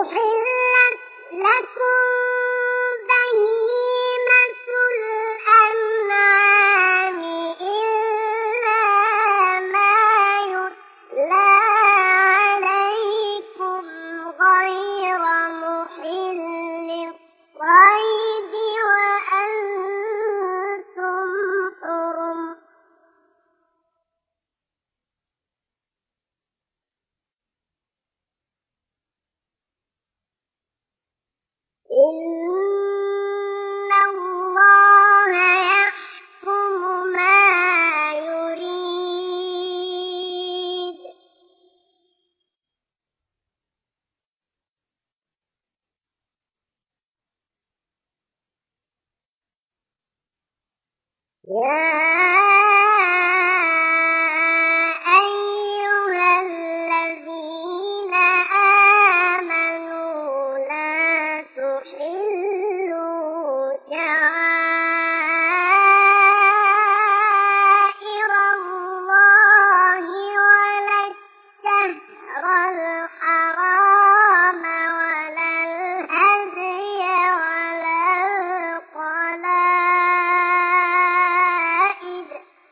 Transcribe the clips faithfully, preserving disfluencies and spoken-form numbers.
أحلت لكم بهيمة الأنعام إلا ما يتلى عليكم غير محل الصيد وأنتم حرم. إن الله يحكم ما يريد. يا أيها الذين آمنوا لا تحلوا شعائر الله ولا الشهر الحرام ولا الهدي ولا القلائد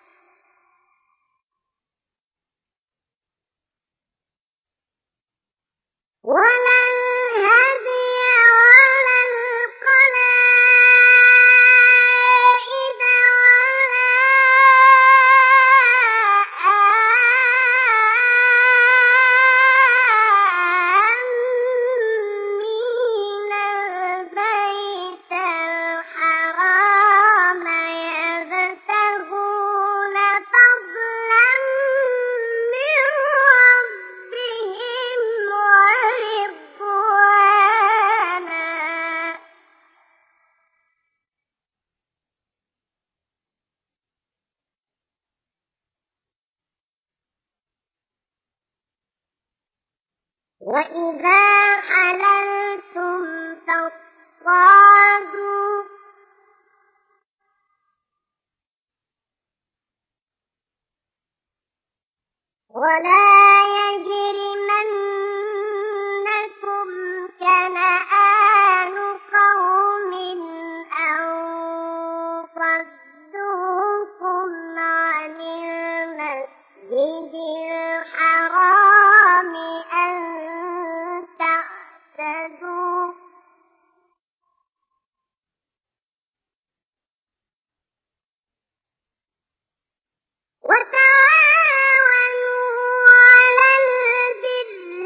ولا الهدي ولا القلائد آمين البيت الحرام يبتغون فضلا من ربهم ورضوانا. وإذا حللتم فاصطادوا ولا يجرمنكم شنآن قوم أن صدوكم عن المسجد الحرام أن تعتدوا وتعاونوا على البر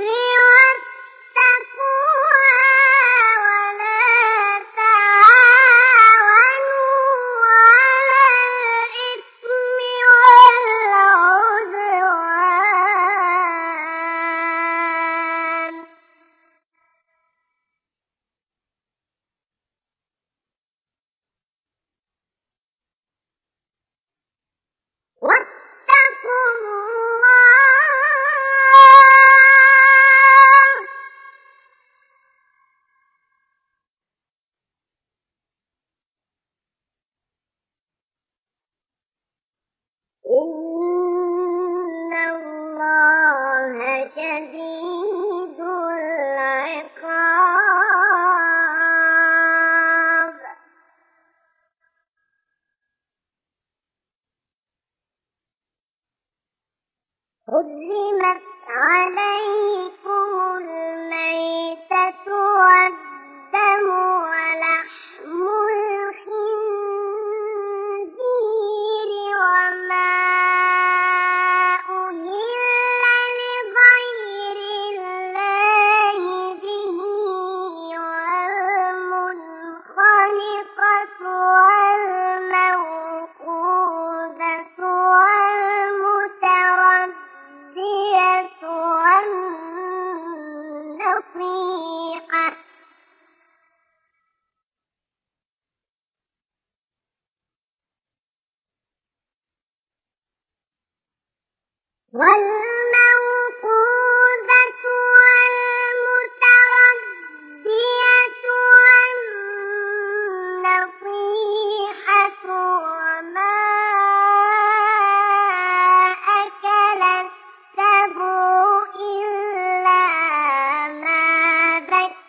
والتقوى ولا تعاونوا على الإثم والعدوان. واتقوا الله إن الله شديد العقاب. حرمت عليكم الميتة والدم ولحم الخنزير وما أهل لغير الله به والمنخنقة والموقوذة والمتردية والنطيحة والموقوذة والمتردية والنطيحة وما أكل السبع إلا ما ذكيتم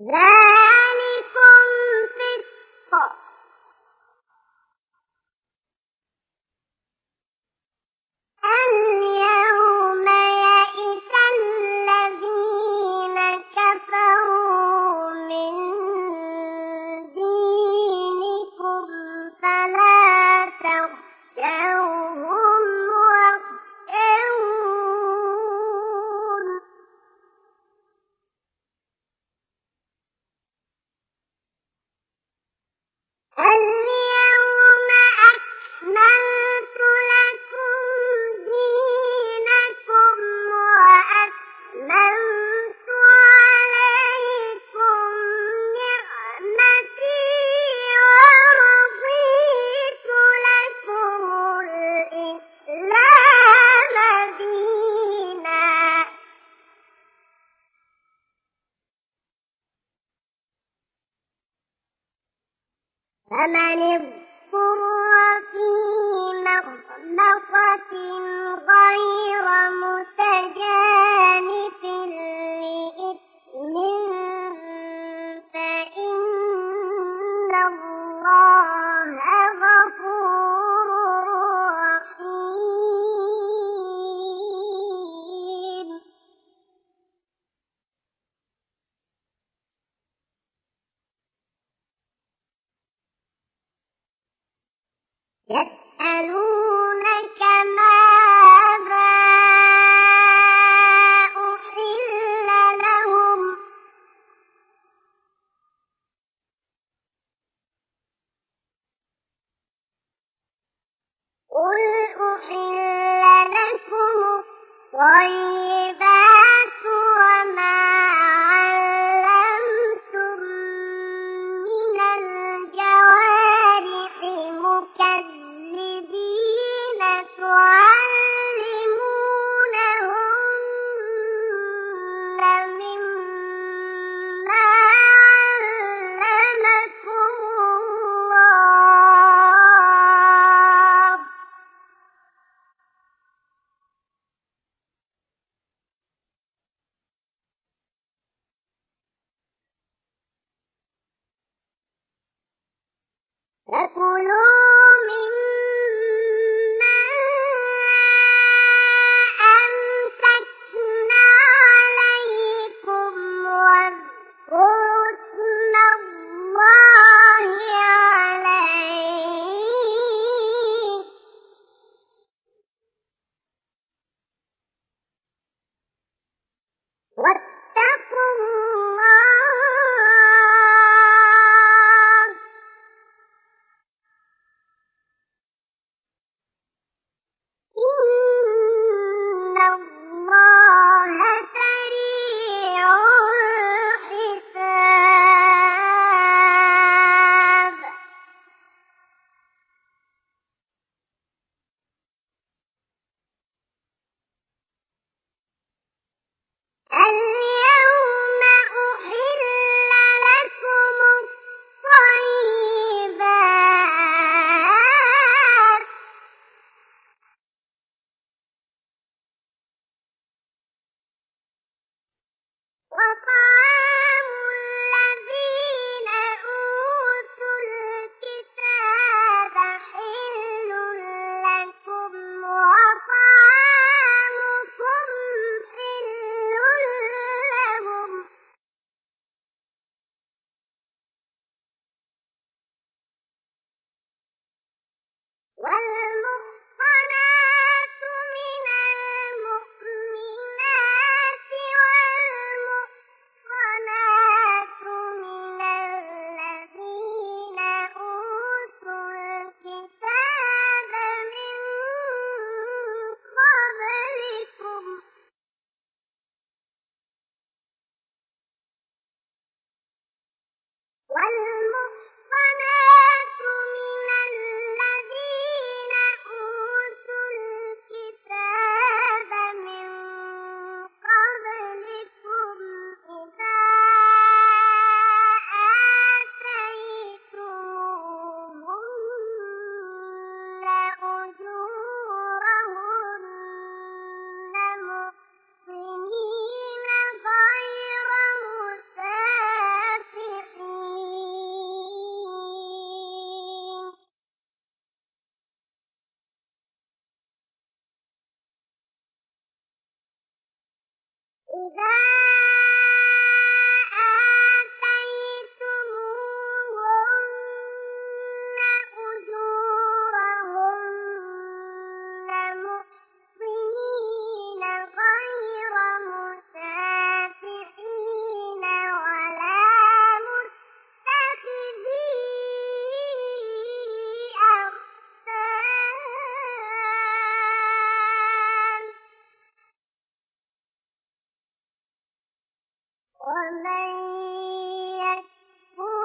ذلكم فسق. اليوم يئس الذين كفروا من دينكم فلا تخشوهم واخشون. اليوم أكملت لكم دينكم وأتممت عليكم نعمتي ورضيت لكم الإسلام دينا. فمن اضطر في مخمصة غير متجانف لإثم فإن الله غفور رحيم. يسألونك ماذا أحل لهم قل أحل لكم الطيبات وما علمتم من الجوارح مكذبين تعلمونهن مما علمكم الله فكلوا مما أمسكنا عليكم واذكروا اسم الله عليه واتقوا الله إن الله سريع الحساب. اليوم أحل لكم الطيبات وطعام الذين أوتوا الكتاب حل لكم وطعامكم حل لهم والمحصنات من المؤمنات والمحصنات إذا آتيتموهن أجورهن محصنين غير مسافحين ولا متخذي أخدان ومن يكفر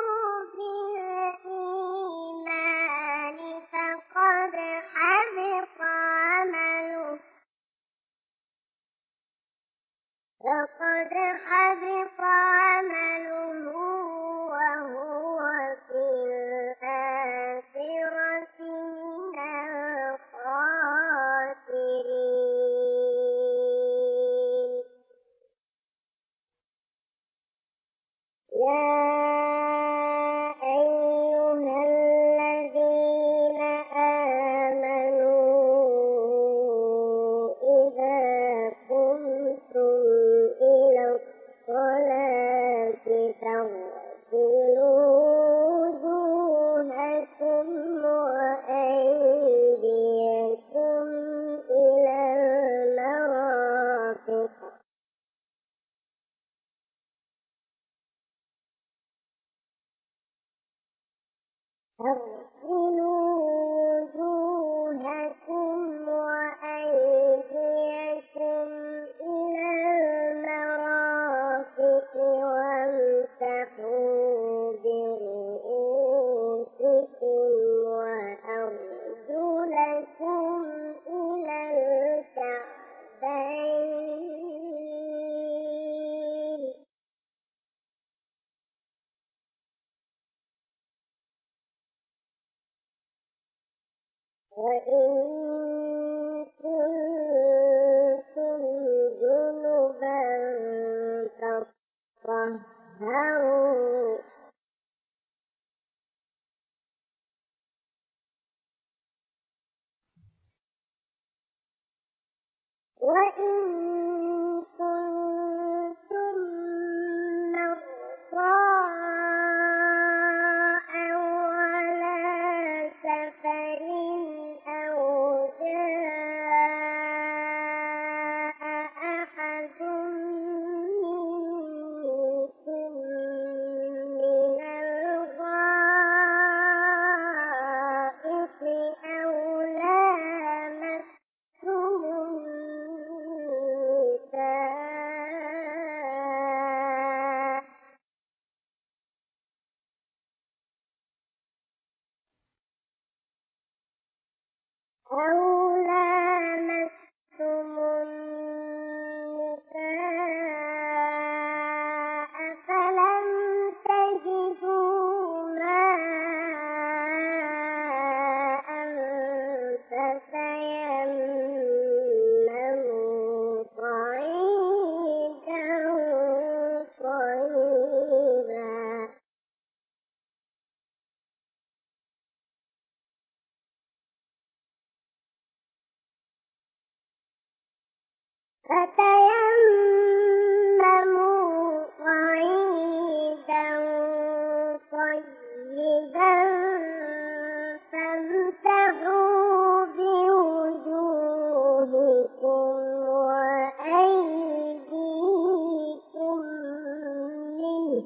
بالإيمان فقد حبط عمله فقد حبط عمله وهو في الآخرة من الخاسرين. يا أيها الذين آمنوا إذا قمتم إلى الصلاة فاغسلوا وجوهكم وأيديكم إلى المرافق فاغسلوا وجوهكم وأيديكم إلى المرافق وامسحوا برؤوسكم وأرجلكم إلى الكعبين. وإن كنتم جنبا فاطهروا وإن كنتم مرضى أو على سفر أو جاء أحد منكم من الغائط أو لامستم النساء أو لامستم النساء فلم تجدوا ماء فتيمموا صعيدا طيبا فتيمموا صعيدا طيبا فامسحوا بوجوهكم وأيديكم منه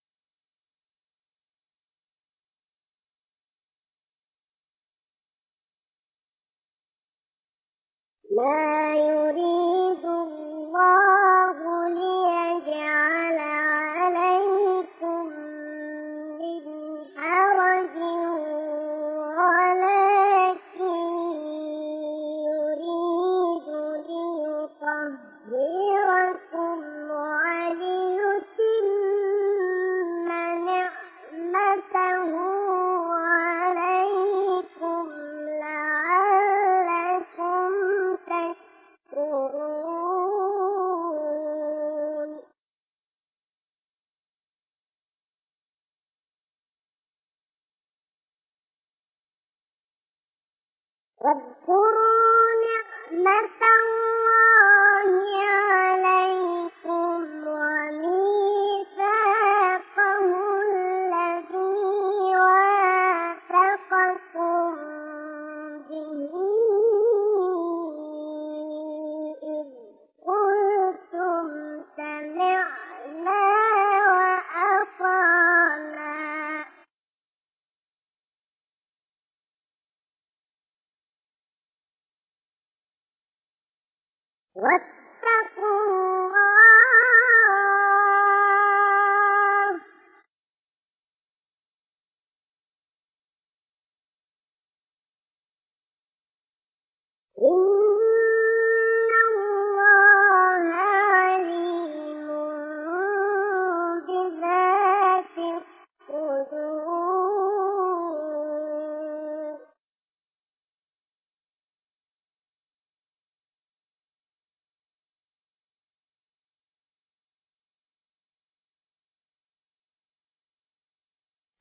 ما يريد الله ليجعل عليكم من حرج ولكن يريد ليطهركم وليتم نعمته عليكم لعلكم تشكرون. واذكروا نعمة الله عليكم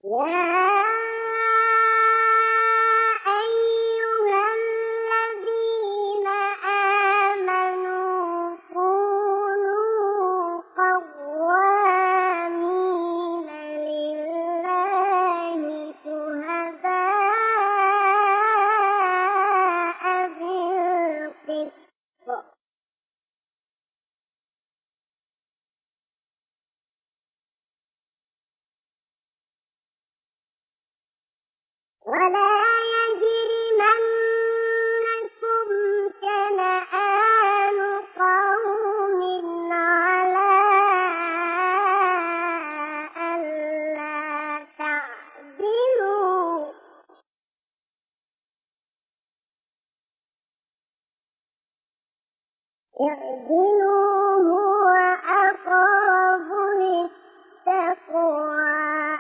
يا أيها الذين آمنوا كونوا قوامين لله شهداء بالقسط ولا يجرمنكم شنآن قوم على ألا تعدلوا اعدلوا هو أقرب للتقوى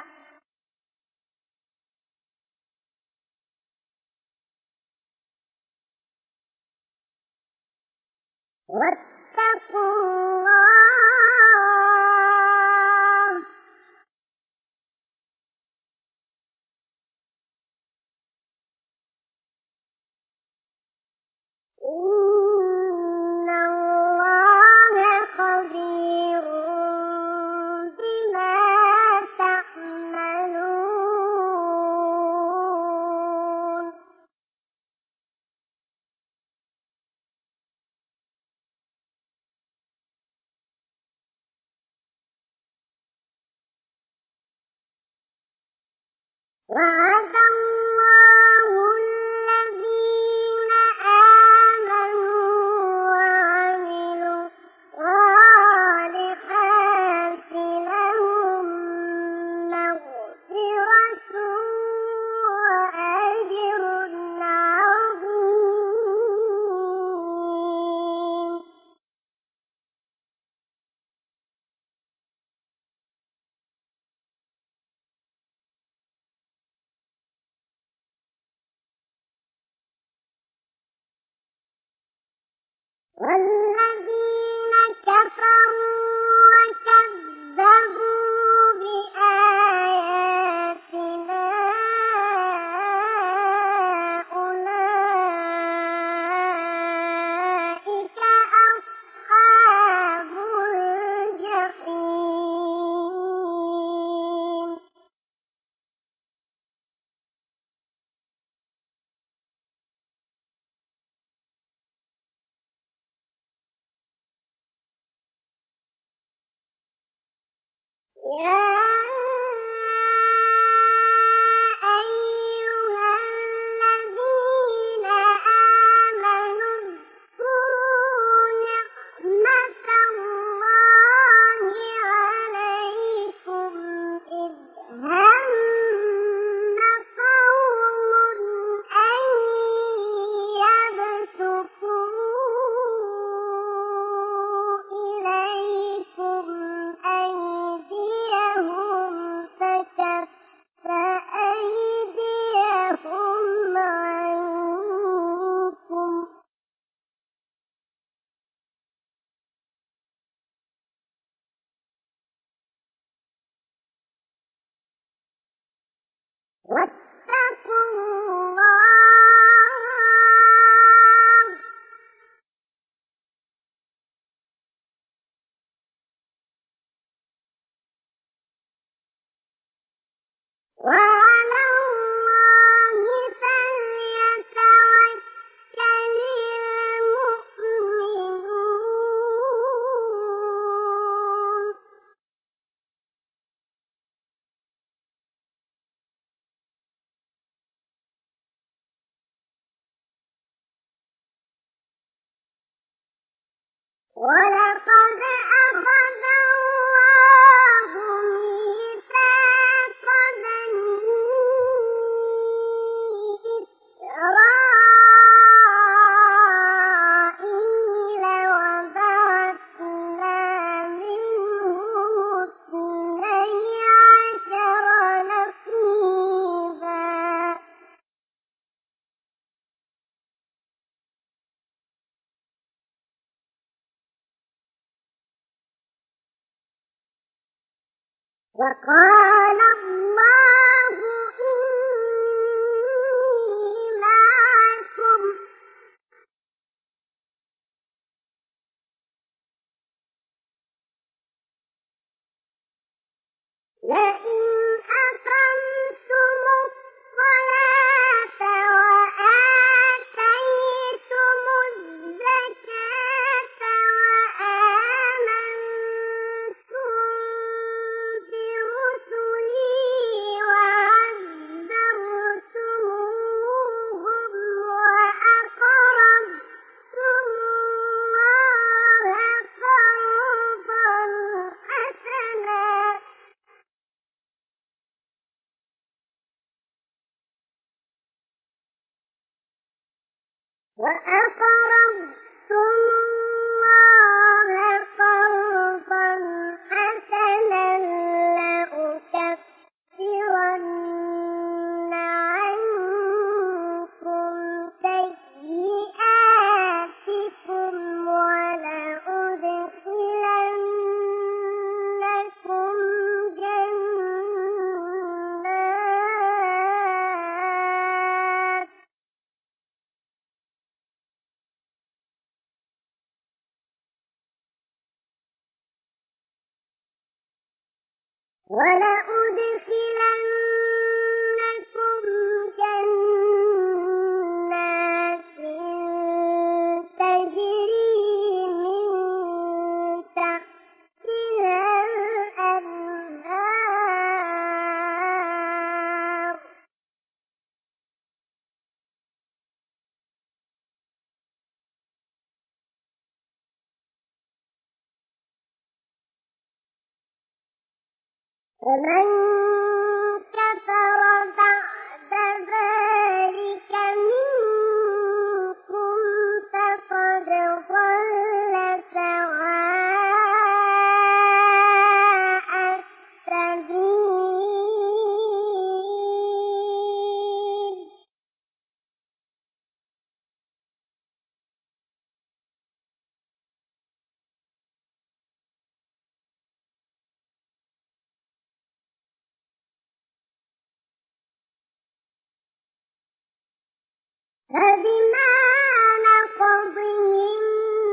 واتقوا الله إن الله خبير بما تعملون وعد الله الذين آمنوا وعملوا الصالحات لهم مغفرة وأجر عظيم والذين كفروا وكذبوا بآياتنا أولئك أصحاب الجحيم يا أيها الذين آمنوا اذكروا نعمة الله عليكم إذ هم قوم أن يبسطوا إليكم أيديهم فكف أيديهم عنكم واتقوا الله وعلى الله فليتوكل المؤمنون ولقد أخذ الله ميثاق بني إسرائيل وبعثنا منهم اثني عشر نقيبا وقال الله لئن أقمتم الصلاة وآتيتم الزكاة وآمنتم برسلي وعزرتموهم وأقرضتم الله قرضا حسنا وأقرضتم الله قرضا حسنا لأكفرن عنكم سيئاتكم ولأدخلنكم جنات ولأدخلنكم جنات تجري من تحتها الأنهار فمن كفر بعد ذلك منكم فقد ضل سواء السبيل فبما نقضهم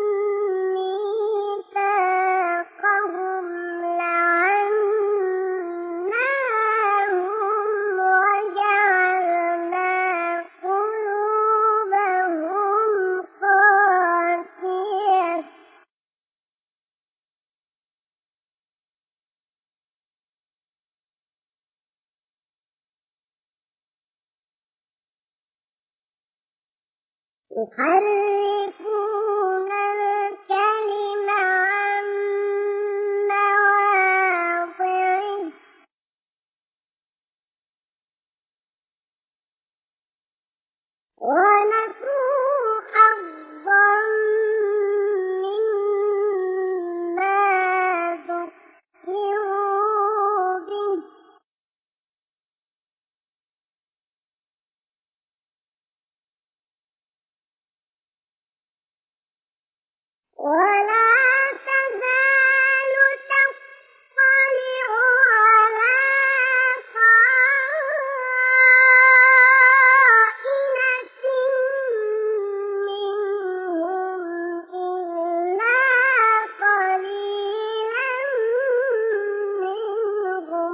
ميثاقهم لعناهم وجعلنا قلوبهم قاسية يحرفون الكلم عن مواضعه ونسوا حظا مما ذكروا به ولا تزال تطلع على خائنة منهم إلا قليلا منهم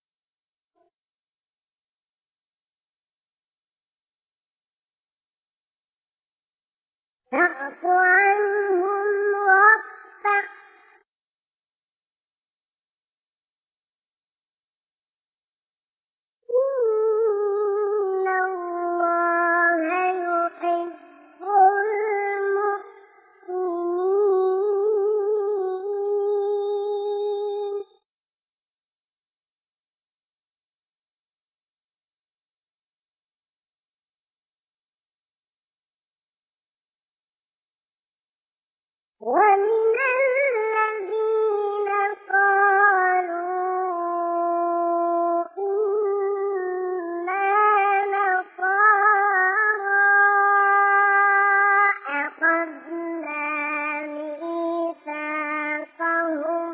فاعف عنهم واصفح إن الله يحب المحسنين ومن الذين قالوا إنا نصارى أخذنا ميثاقهم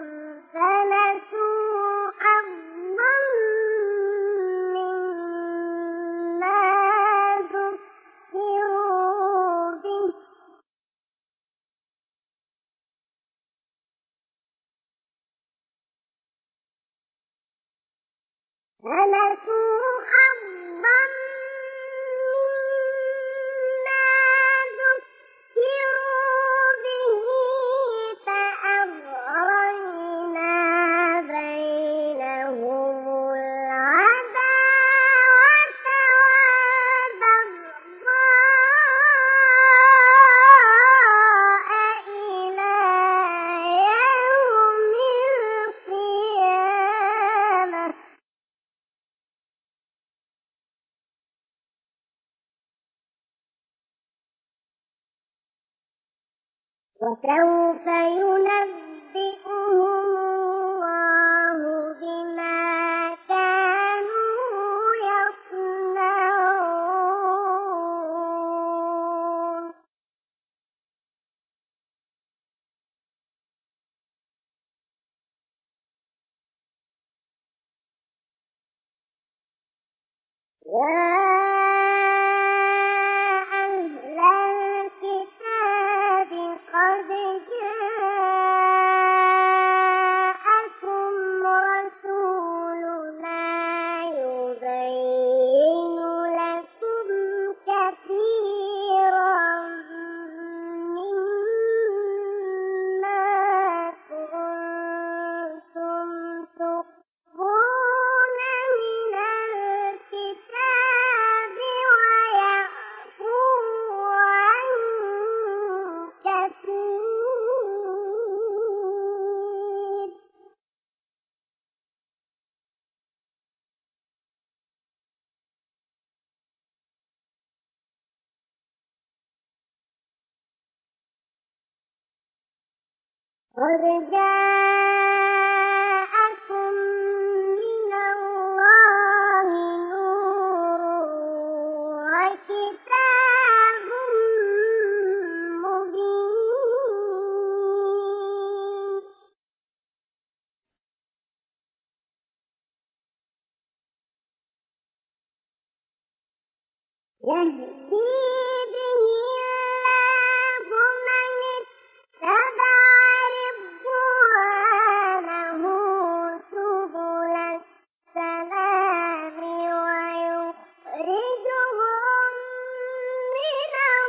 فنسوا حظا مما ذكروا به فنسوا حظا مما ذكروا به فأغرينا بينهم العداوة والبغضاء إلى يوم القيامة وسوف ينبئهم الله بما كانوا يصنعون يا أهل الكتاب قد جاءكم رسولنا يبين لكم كثيرا مما كنتم تخفون من الكتاب ويعفو عن كثير قد جاءكم من الله نور وكتاب مبين يهدي به الله من اتبع رضوانه سبل السلام ويخرجهم من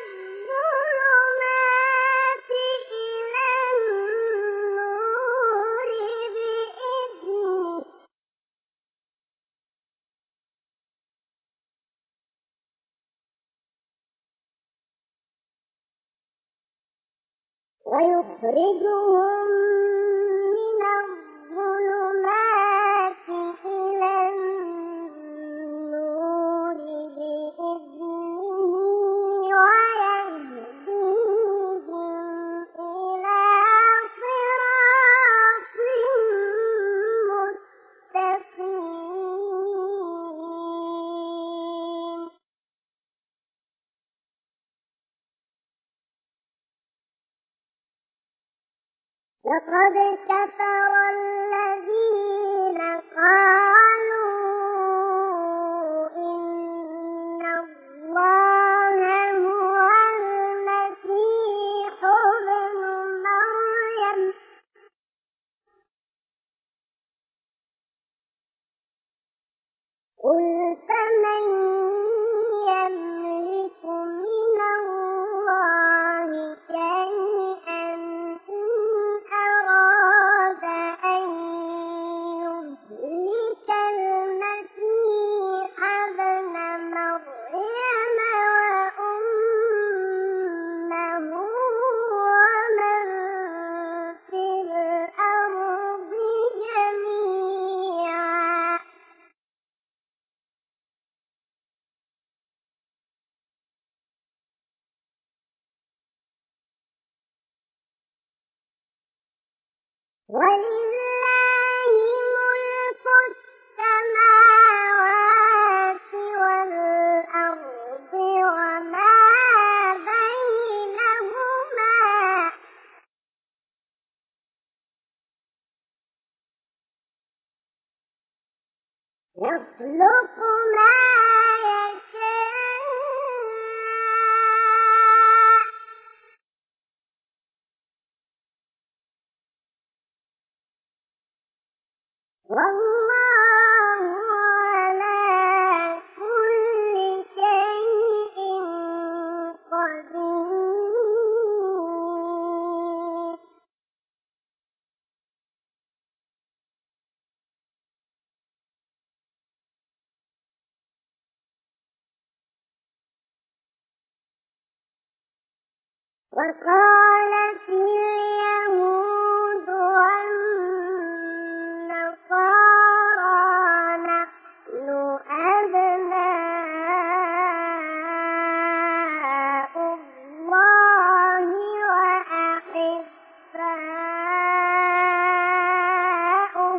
الظلمات إلى النور بإذنه ويخرجهم من الظلمات إلى النور بإذنه ويهديهم إلى صراط مستقيم لقد كفر الذين قالوا إن الله هو المسيح ابن مريم قل فمن يملك من الله شيئا إن أراد أن يهلك المسيح ابن مريم وأمه ومن في الأرض جميعا ولله ملك السماوات والأرض وما بينهما يخلق ما يشاء والله وقالت اليهود والنصارى نحن أبناء الله وأحباؤه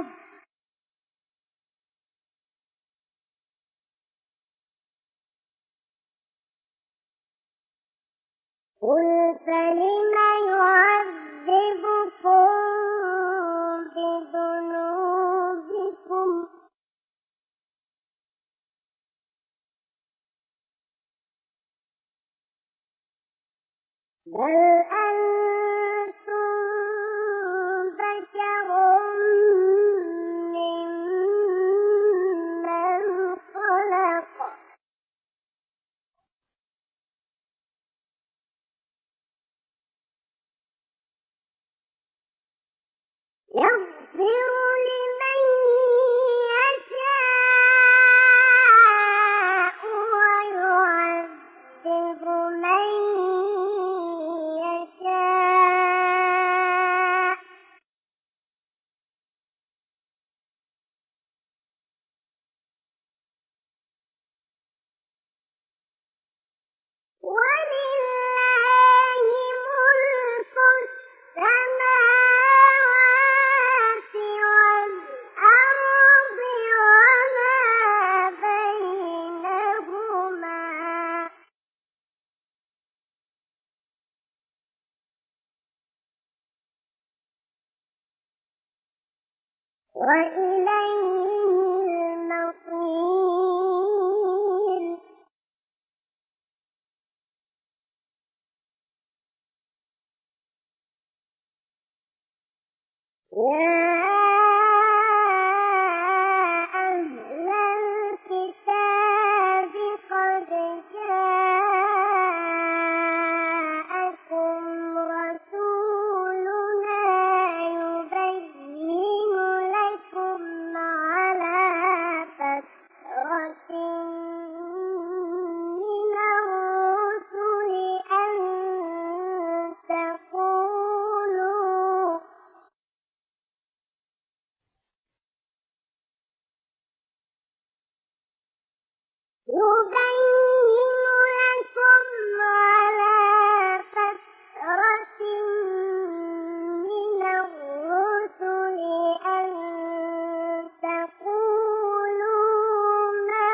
قل فلم يعذبكم بذنوبكم بل أنتم بشر ممن خلق يغفر لمن يشاء ويعذب من يشاء ولله ملك السماوات والأرض وما بينهما وإليه المصير يا أهل الكتاب قد جاءكم رسولنا يبين لكم على فترة من الرسل أن تقولوا يبين لكم على فترة من الرسل أن تقولوا ما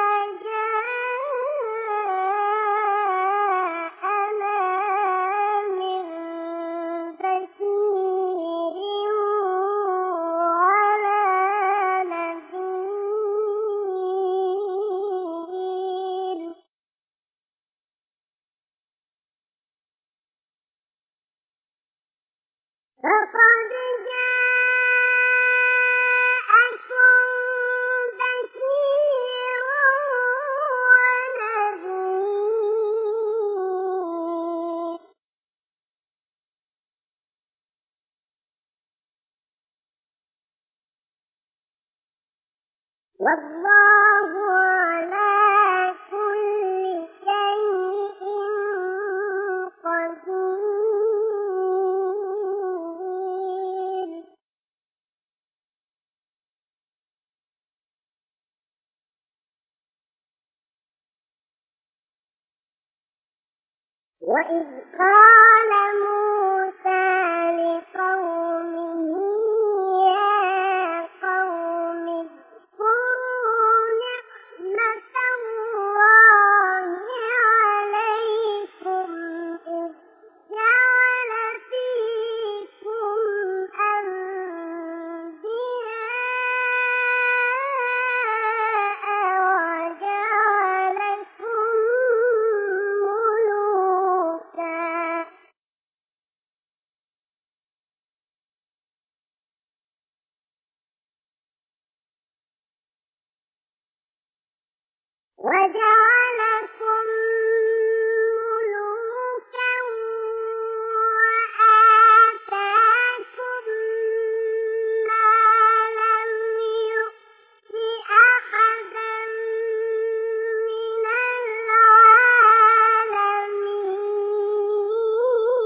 جاءنا من بشير ولا نذير فقد جاءكم بشير ونذير والله على كل شيء قدير وإذ قال موسى لقومه يا قوم اذكروا نعمة الله عليكم إذ جعل فيكم أنبياء وجعلكم ملوكا وجعلكم ملوكا وآتاكم ما لم يؤت أحدا من العالمين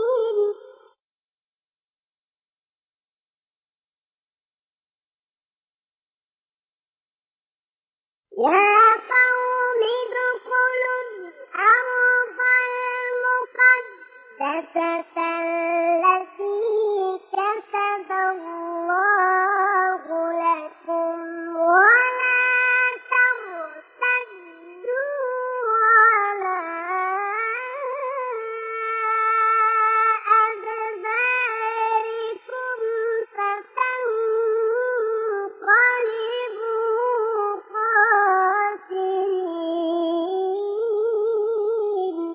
يا قوم ادخلوا الأرض المقدسة التي كتب الله لكم ولا ترتدوا على أدباركم فتنقلبوا خاسرين.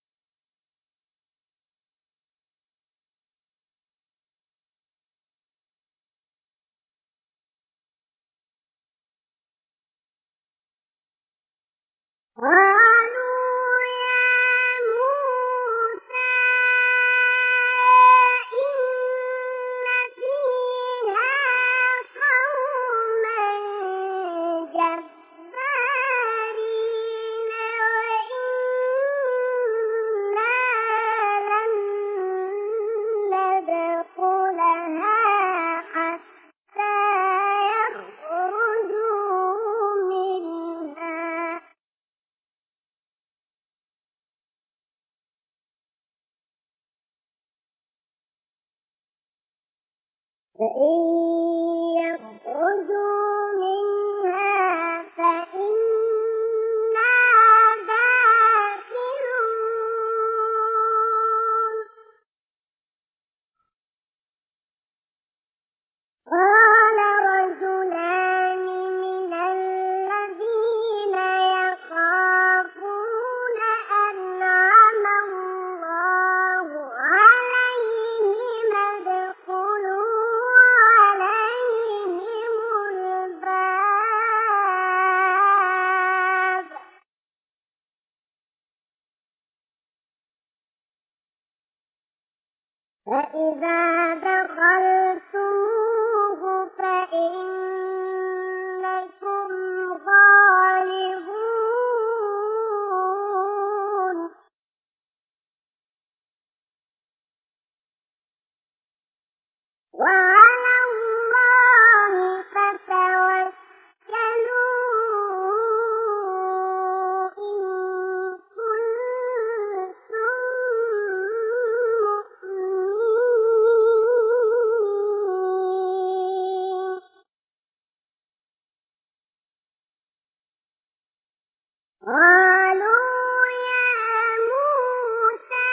قالوا يا موسى إن فيها قوما جبارين وإنا لن ندخلها حتى يخرجوا منها فإن يخرجوا منها فإنا داخلون. قال رجلان من الذين يخافون أنعم الله عليهم ادخلوا عليهم الباب فإذا دخلتموه فإنكم غالبون. وعلى الله فتوكلوا إن كنتم مؤمنين. قالوا يا موسى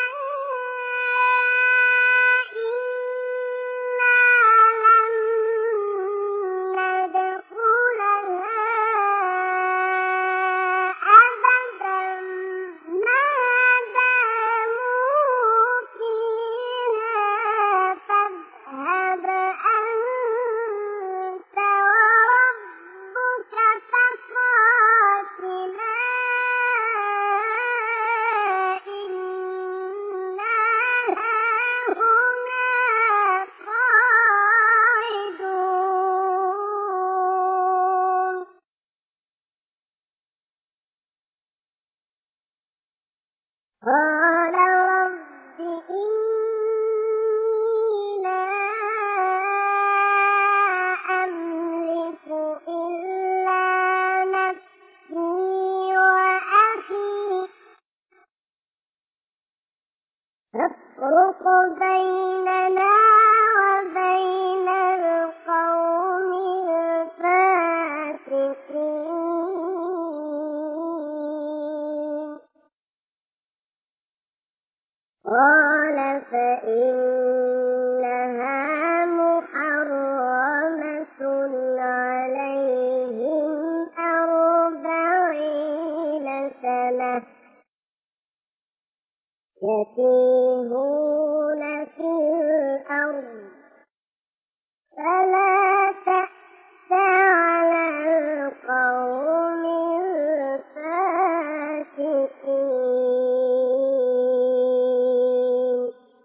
إنا لن ندخلها أبدا ما داموا فيها فاذهب أنت وربك فقاتلا إنا هاهنا قاعدون. قال رب إني لا أملك إلا نفسي وأخي فافرق بيننا وبين القوم الفاسقين. قال فإنها محرمة عليهم أربعين سنة يتيهون في الأرض فلا تأس على القوم الفاسقين.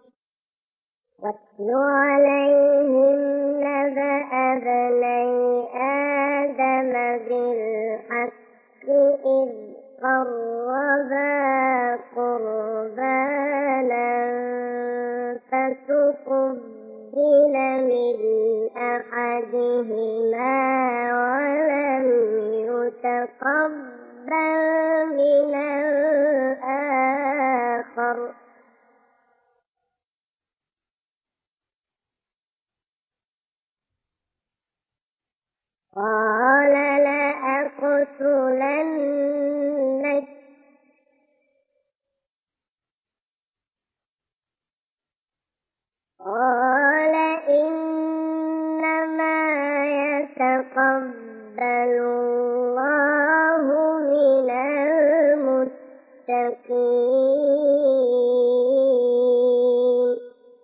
واتل عليهم نبأ ابني آدم بالحق إذ قربا قربانا فتقبل من أحدهما ولم يتقبل يتقبل من الآخر قال لأقتلنك قال إنما يتقبل الله من المتقين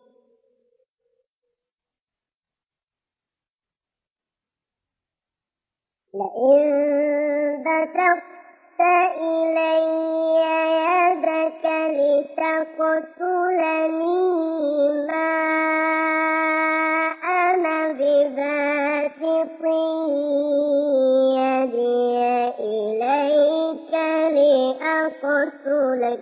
لئن بسطت إلي يدك لتقتلني ما أنا بباسط يدي إليك لأقتلك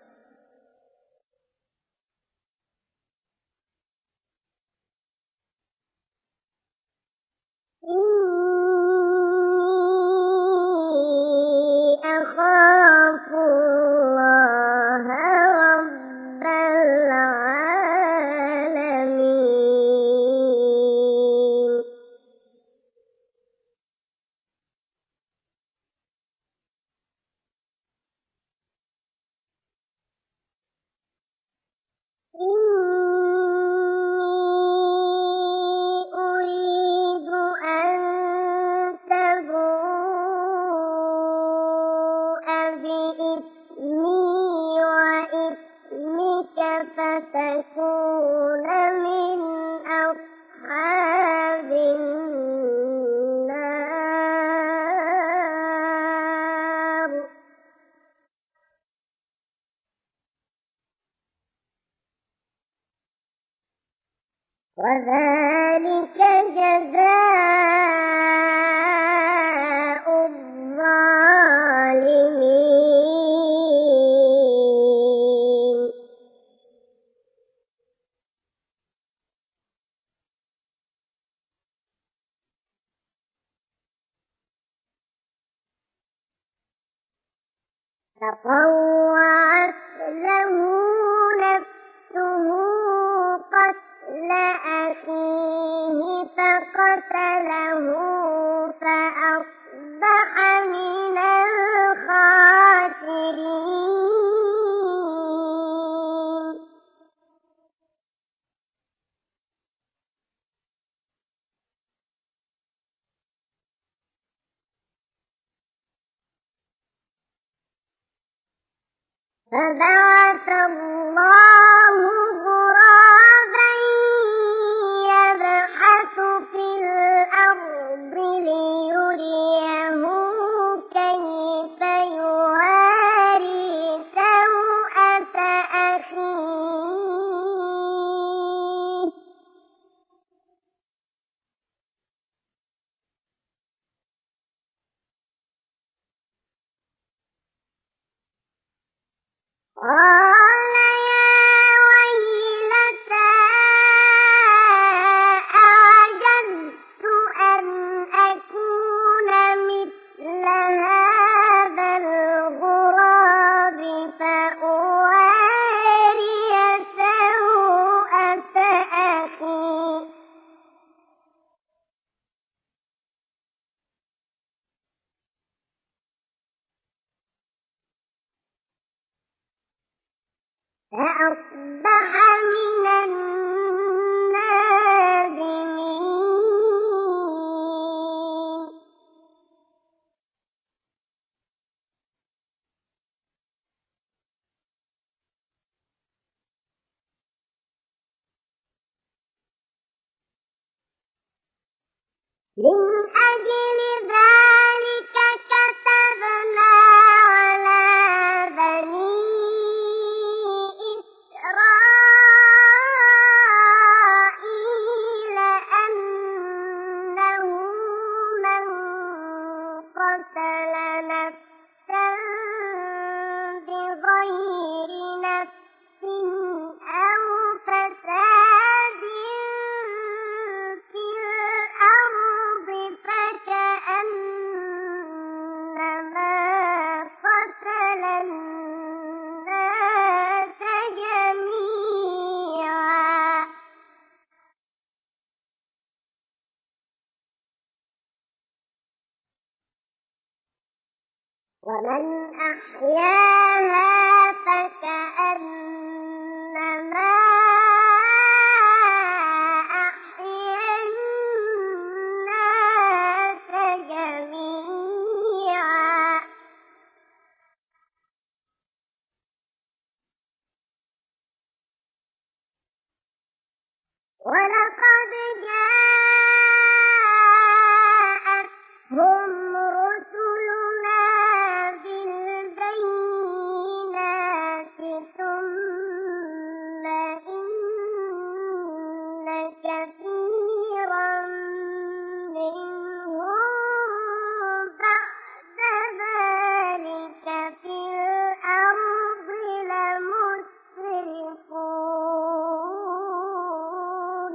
أخاف الله رب العالمين إني أريد أن تبوء بإثمي وإثمك فتكون من أصحاب النار وذلك جزاء الظالمين فطوعت له نفسه قتل أخيه فقتله فأصبح من الخاسرين فبعث الله غرابا يبحث في الأرض ليريه كيف يواري سوءة أخيه قال يا ويلتى أعجزت أن أكون مثل هذا الغراب فأواري سوءة أخي فأصبح من النادمين من أجل ذلك كتبنا على بني إسرائيل أنه من قتل نفسا بغير نفس أو فساد في الأرض ومن أحياها فكأنما أحيا الناس جميعا ولقد جاءتهم رسلنا بالبينات ثم إن كثيرا منهم بعد ذلك في الأرض لمسرفون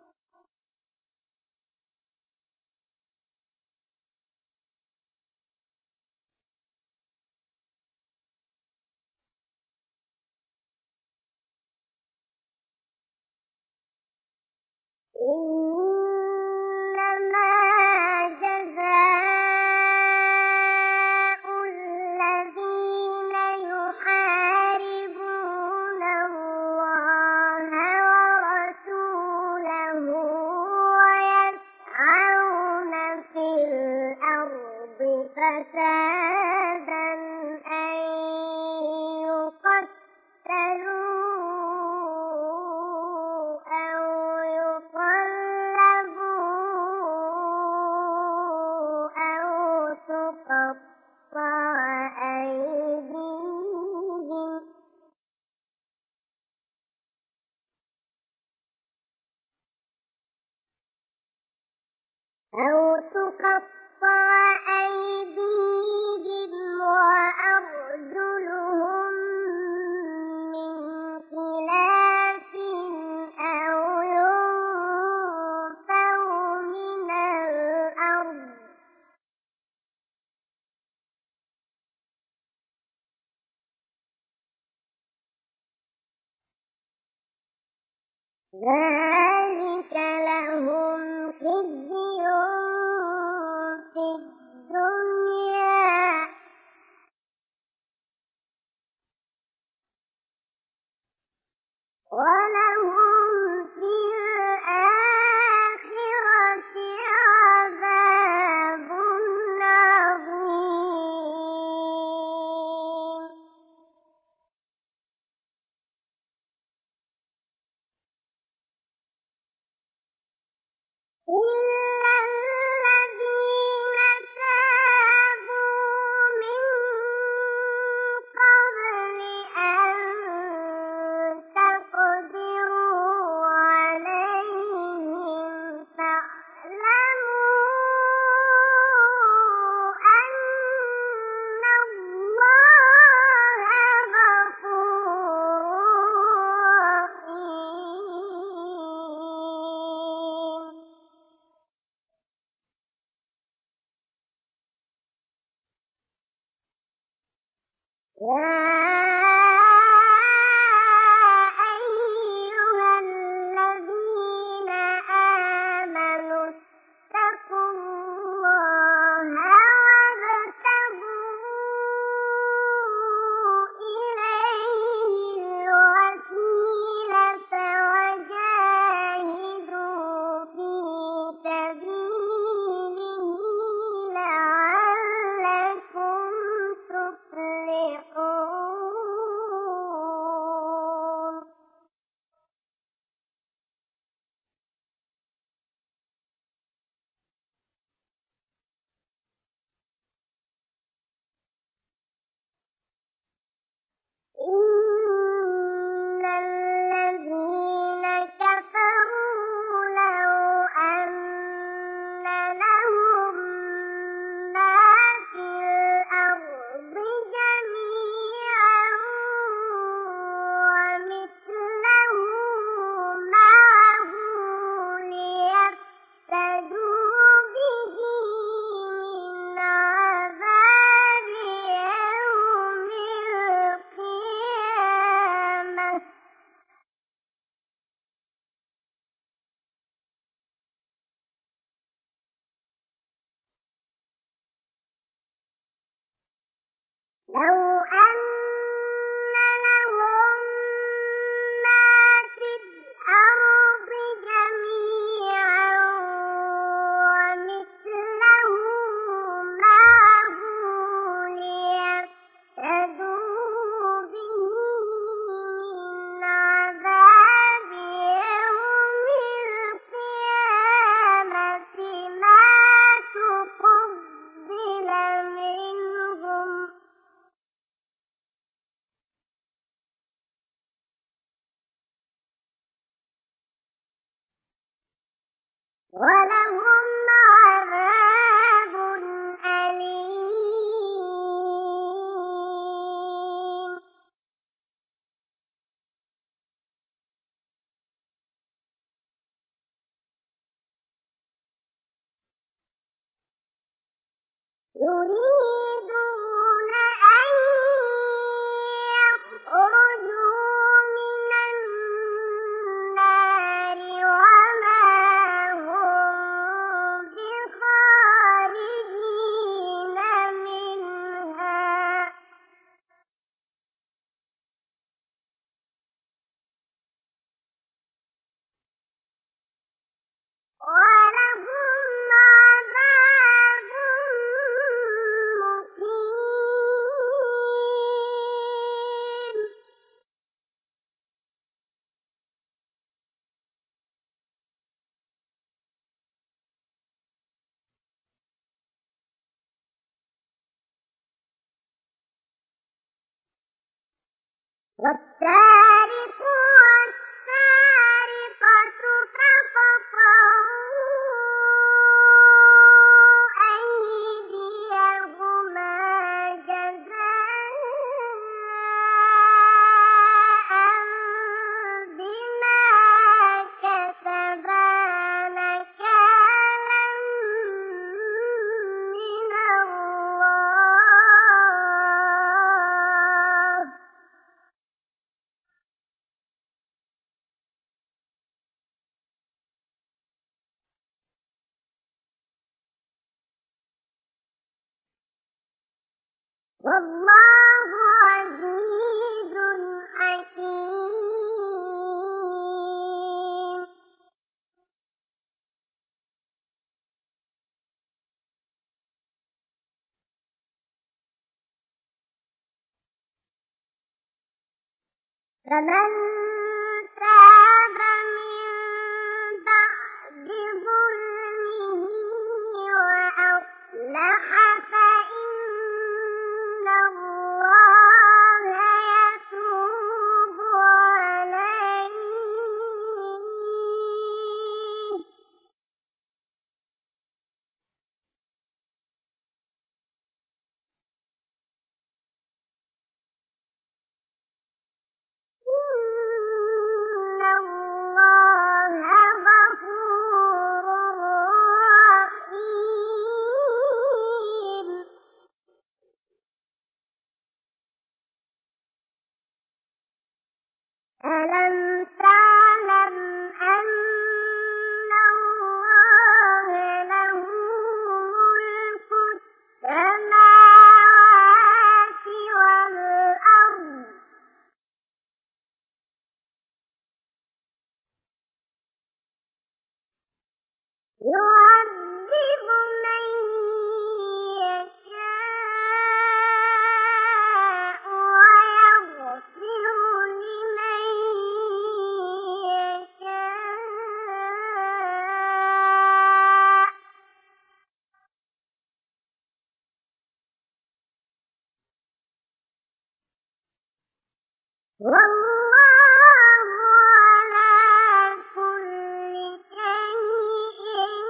إنما جزاء الذين يحاربون الله ورسوله ويسعون في الأرض فسادا أن يقتلوا أو يصلبوا أو تقطع أيديهم أو تقطع أيديهم وأرجلهم من خلاف أو ينفوا من الأرض ذلك لهم خزي في الدنيا ولهم في الآخرة عذاب عظيم إلا الذين تابوا من قبل أن تقدروا عليهم فاعلموا أن الله غفور رحيم يا أيها الذين آمنوا اتقوا الله وابتغوا إليه الوسيلة وجاهدوا في سبيله لعلكم تفلحون لو أن لهم ما في الأرض جميعا ومثله معه ليفتدوا به من عذاب يوم القيامة ما تقبل منهم ولهم عذاب أليم. يريدون أن يخرجوا من النار وما هم بخارجين منها ولهم عذاب مقيم. والسارق والسارقة فاقطعوا أيديهما جزاء بما كسبا نكالا من الله والله عزيز حكيم. فمن تاب من بعد ظلمه وأصلح فإن الله يتوب عليه. إن الله غفور رحيم. ألم تعلم أن الله له ملك السماوات والأرض يعذب من يشاء ويغفر لمن يشاء والله على كل شيء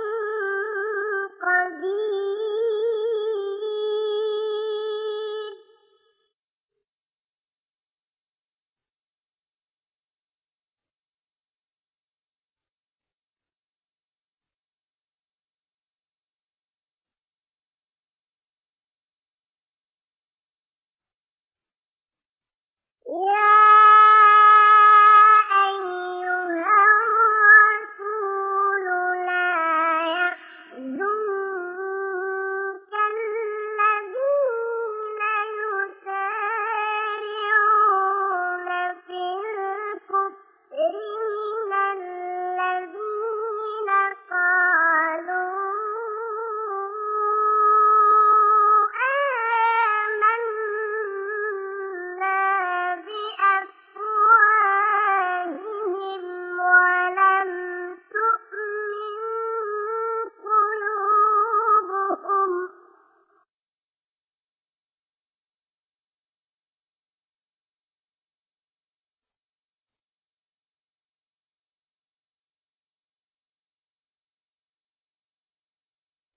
قدير. يا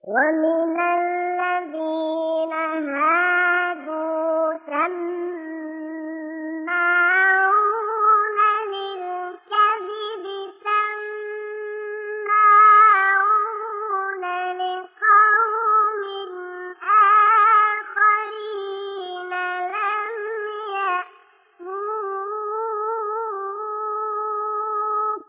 ومن الذين هادوا سماعون للكذب سماعون لقوم آخرين لم يأتوك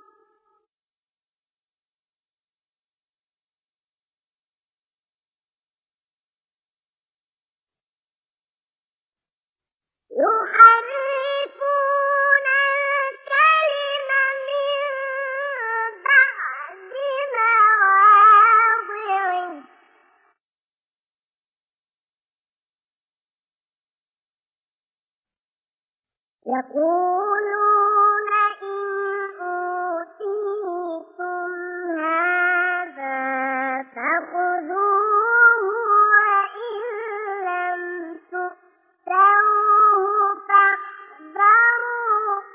يحرفون الكلم من بعد مواضعه يقولون إن أوتيتم هذا فخذوه وإن لم تؤتوه فاحذروا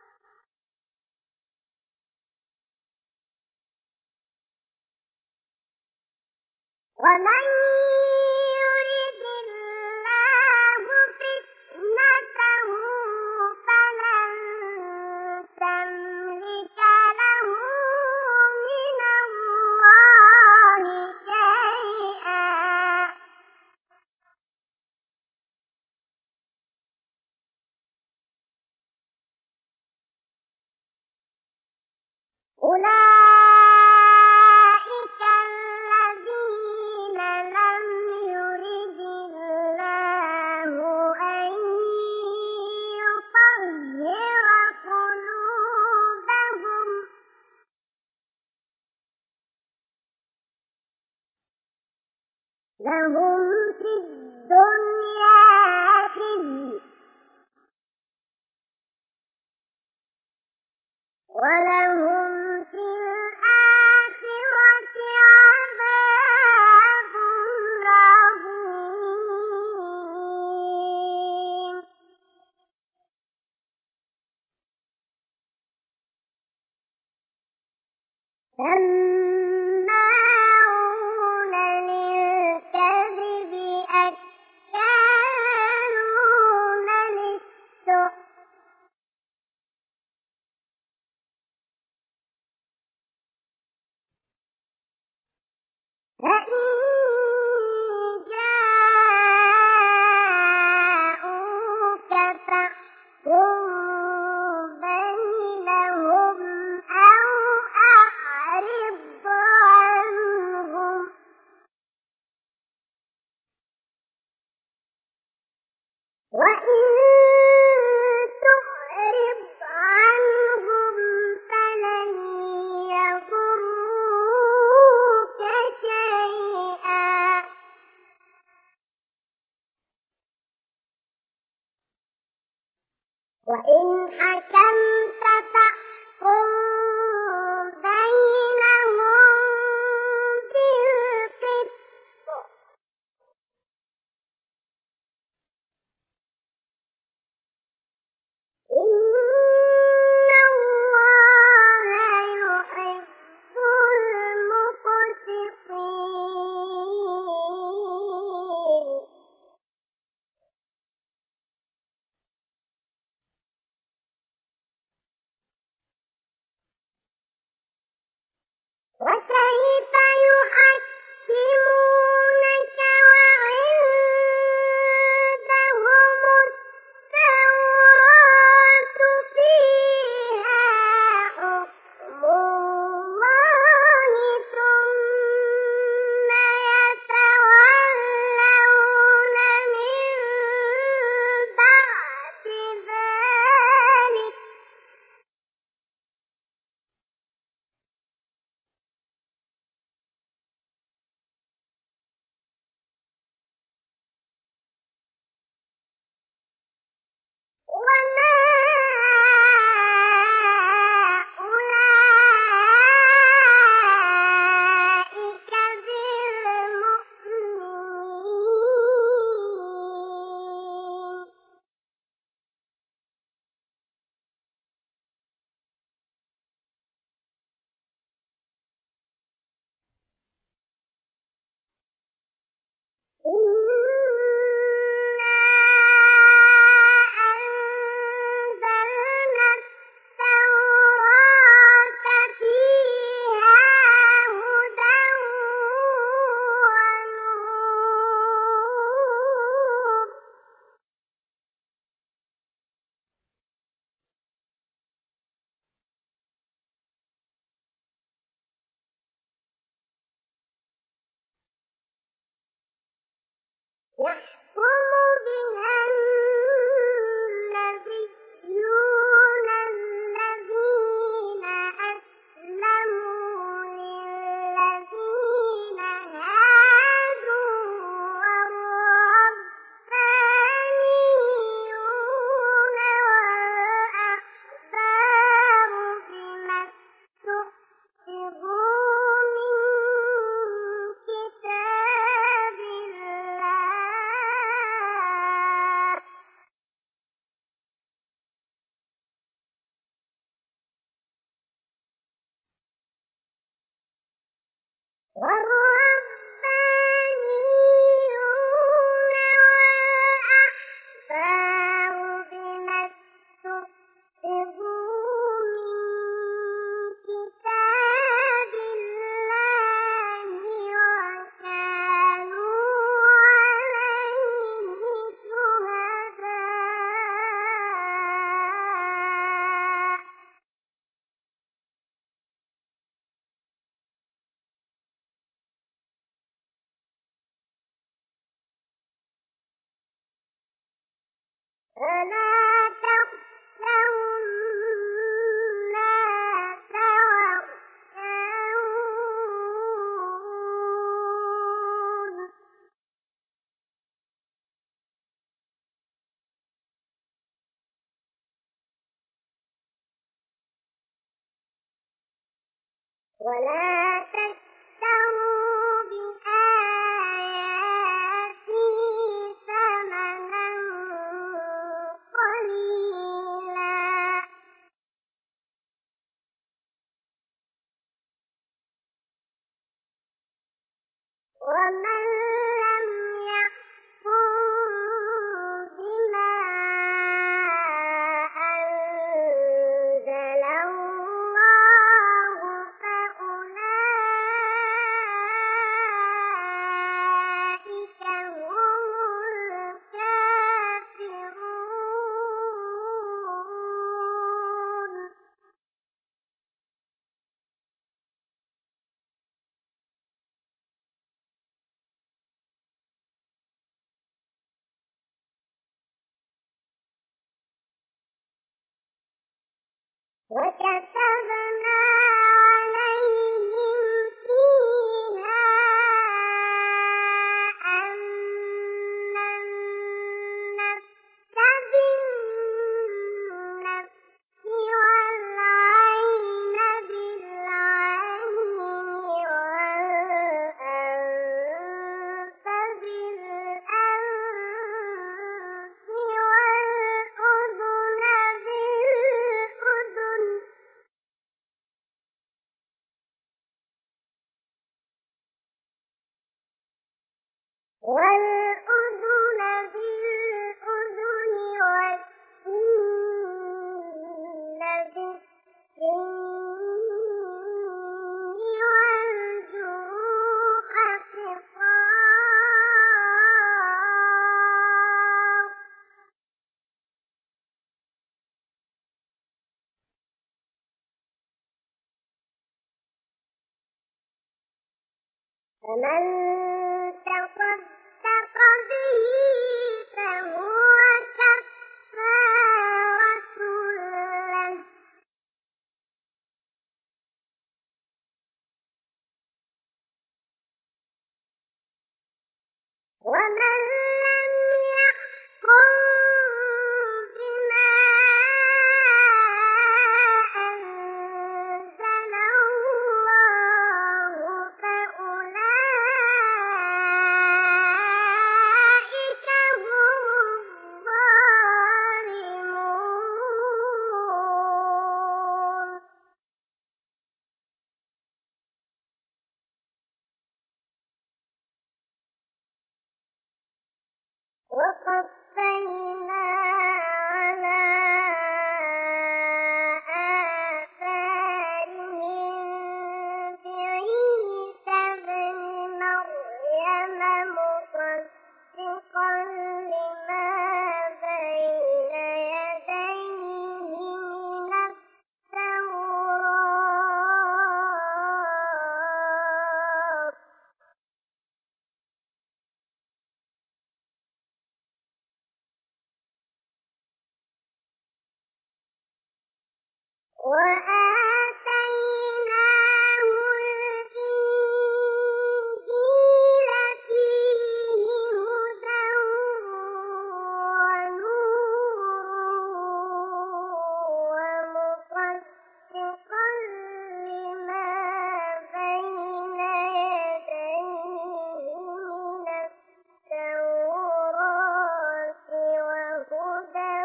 ومن يرد الله فتنته فلن تملك له من الله شيئا أولئك الذين لم يرد الله أن يطهر قلوبهم لهم في الدنيا خزي ولهم في الآخرة عذاب عظيم سماعون للكذب أكالون للسحت فإن جاءوك فاحكم بينهم أو أعرض عنهم وإن تعرض عنهم فلن يضروك شيئا وإن حكمت فاحكم بينهم بالقسط إن الله يحب المقسطين ألا تخشوا الناس واخشون ولا تشتروا بآياتي ثمنا قليلا ومن لم يحكم بما أنزل الله فأولئك هم الكافرون وكتبنا عليهم فيها أن النفس بالنفس والعين بالعين والأنف بالأنف والأذن بالأذن والأذن بالأذن والسن بالسن والجروح قصاص فمن تصدق به فهو كفارة له ومن لم يحكم بما أنزل الله فأولئك هم الظالمون وقفينا على آثارهم بعيسى ابن مريم مصدقا لما بين يديه من التوراة وآتيناه الإنجيل فيه هدى ونور ومصدقا لما بين يديه من التوراة وهدى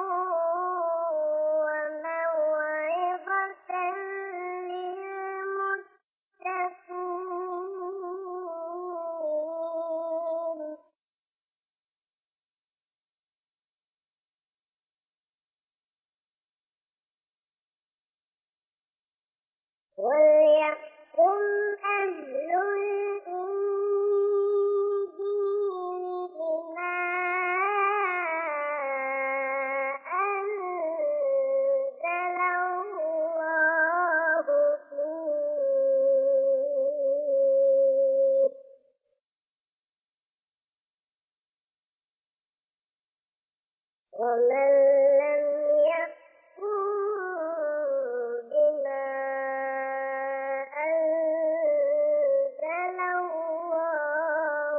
وموعظة للمتقين وليحكم أهل الإنجيل بما أنزل الله فيه ومن لم يحكم بما أنزل الله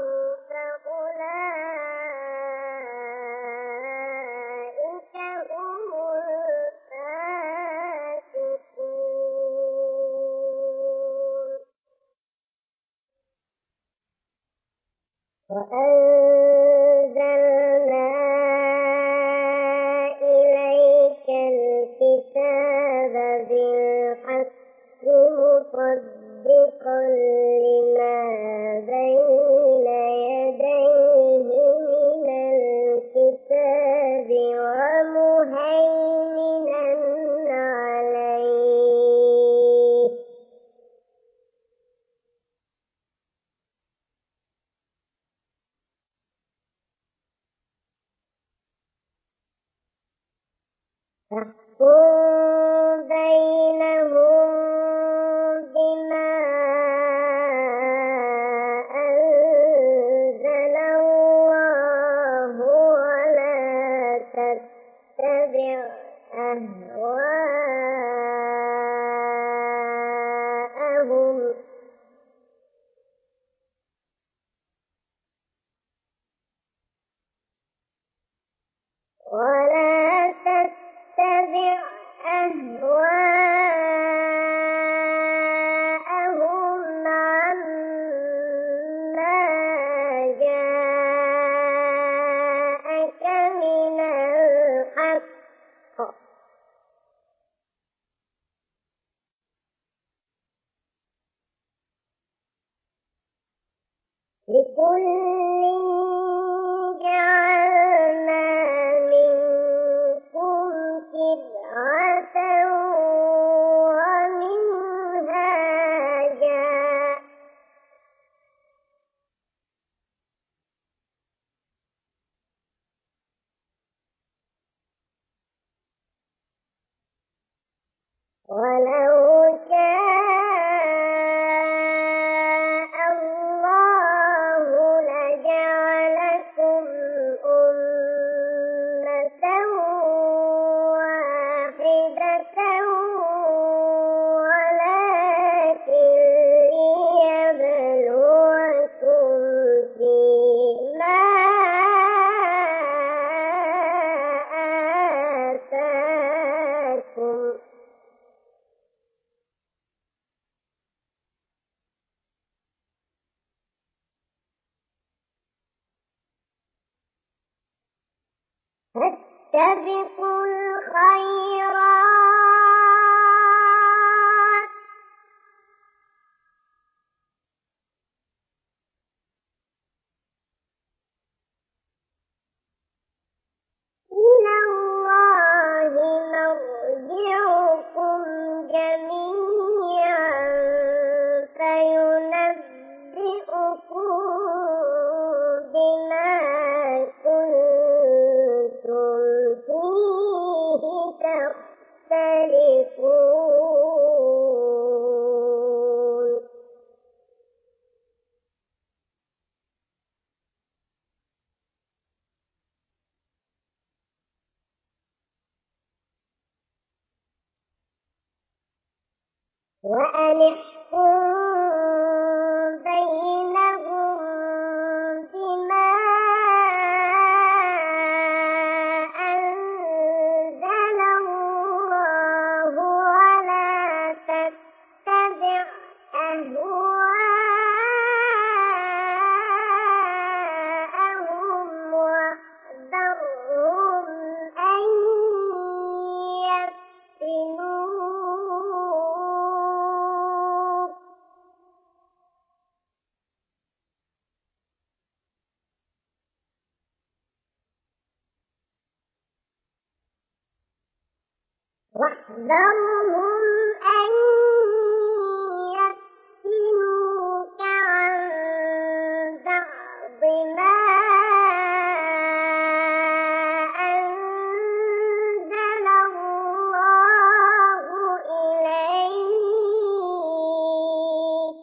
فأولئك هم الفاسقون. وأنزلنا إليك الكتاب بالحق مصدقا لما بين يديه من الكتاب ومهيمنا عليه فاحكم بينهم بما أنزل الله ولا تتبع أهواءهم ولا تتبع أهواءهم عما جاءك من الحق لكل جعلنا منكم شرعة ومنهاجا ولو شاء الله لجعلكم أمة واحدة ولكن ليبلوكم فيما آتاكم فاستبقوا الخيرات إلى الله مرجعكم جميعا فينبئكم بما كنتم فيه تختلفون. وأن احكم بينهم بما أنزل الله ولا تتبع أهواءهم واحذرهم أن يفتنوك واحذرهم أن يفتنوك عن بعض ما أنزل الله إليك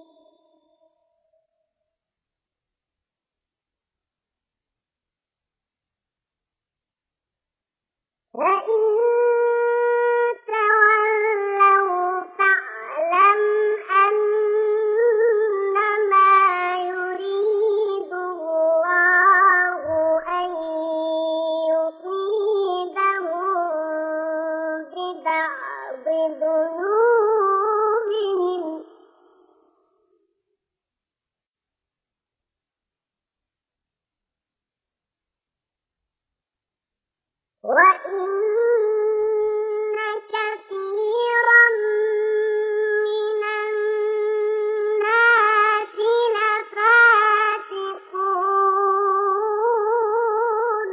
وإن كثيرا من الناس لفاسقون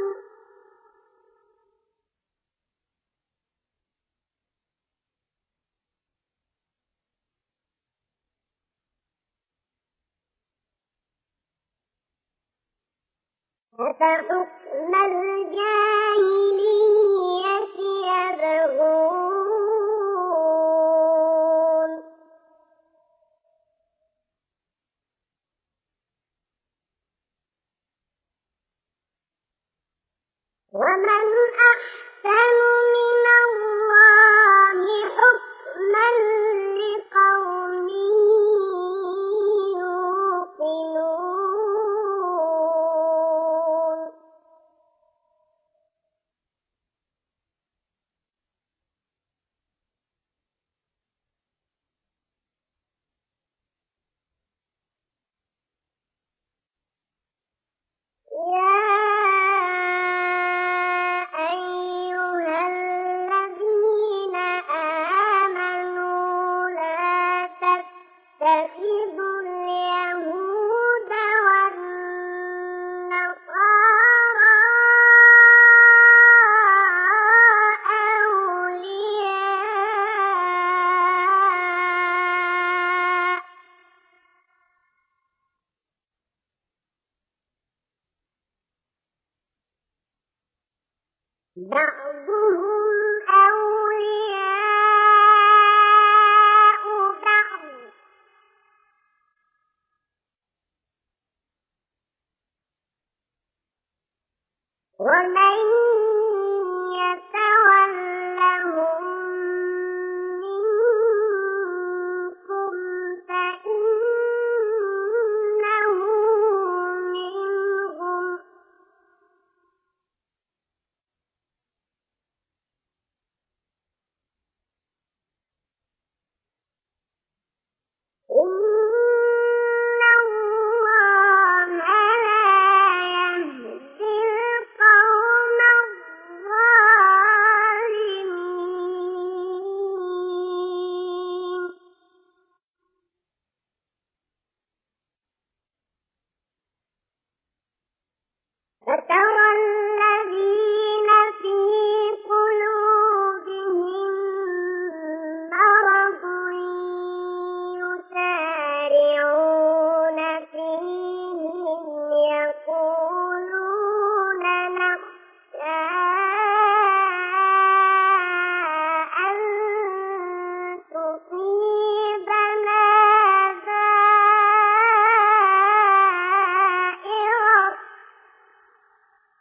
أفحكم الجاهلية يبغون ومن أحسن من الله حكما لقوم يوقنون يا أيها الذين آمنوا لا تتخذوا اليهود والنصارى أولياء بعضهم أولياء بعض ومن يتولهم منكم فإنه منهم إن الله لا يهدي القوم الظالمين فترى الذين في قلوبهم مرض يسارعون فيهم يقولون نخشى أن تصيبنا دائرة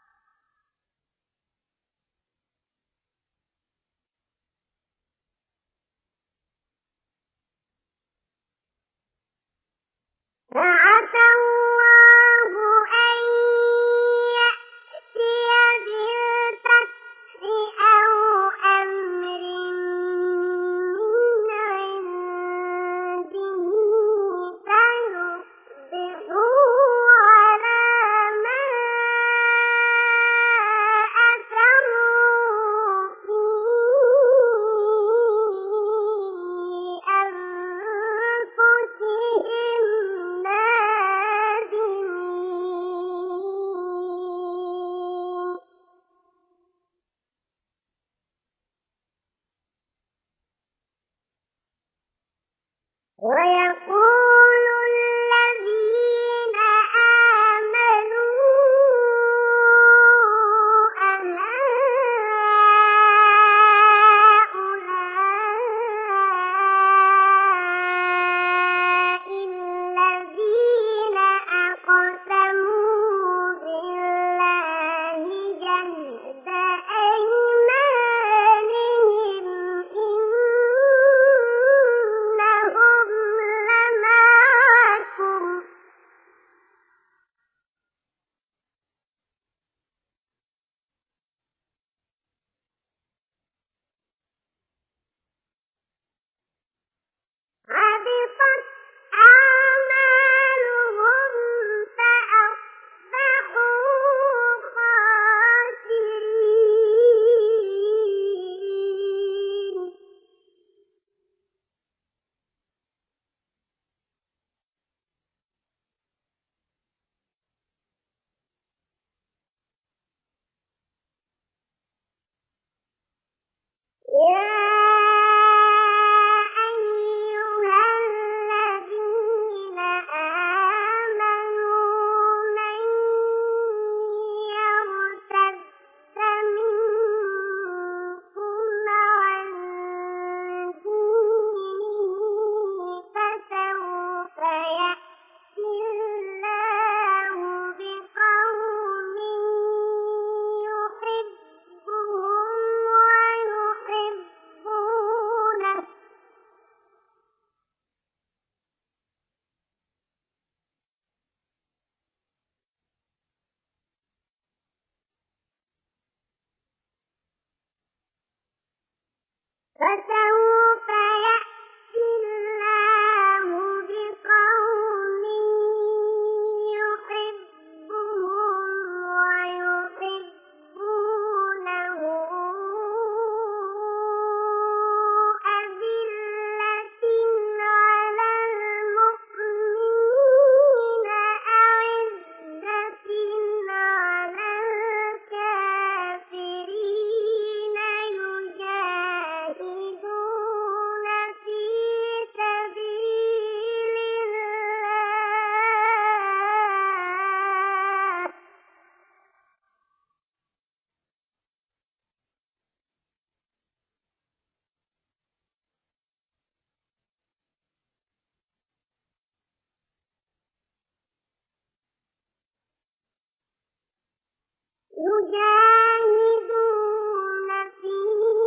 فسوف يأتي الله بقوم يحبهم ويحبونه أذلة على المؤمنين أعزة على الكافرين يجاهدون في سبيل الله يجاهدون في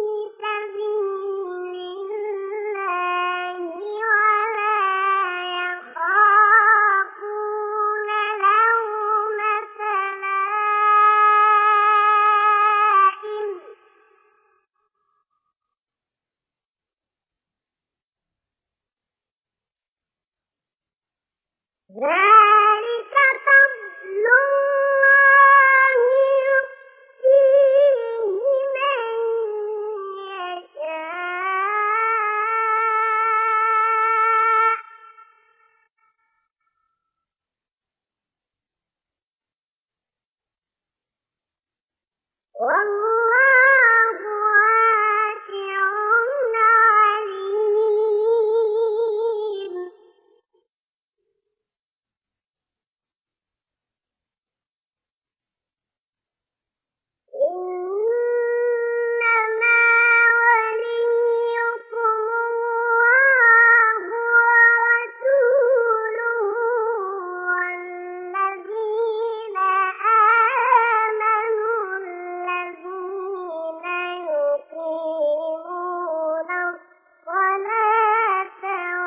سبيل الله ولا يخافون لومة لائم ذلك فضل الله يؤتيه من يشاء والله واسع عليم إنما وليكم الله ورسوله والذين آمنوا الذين يقيمون الصلاة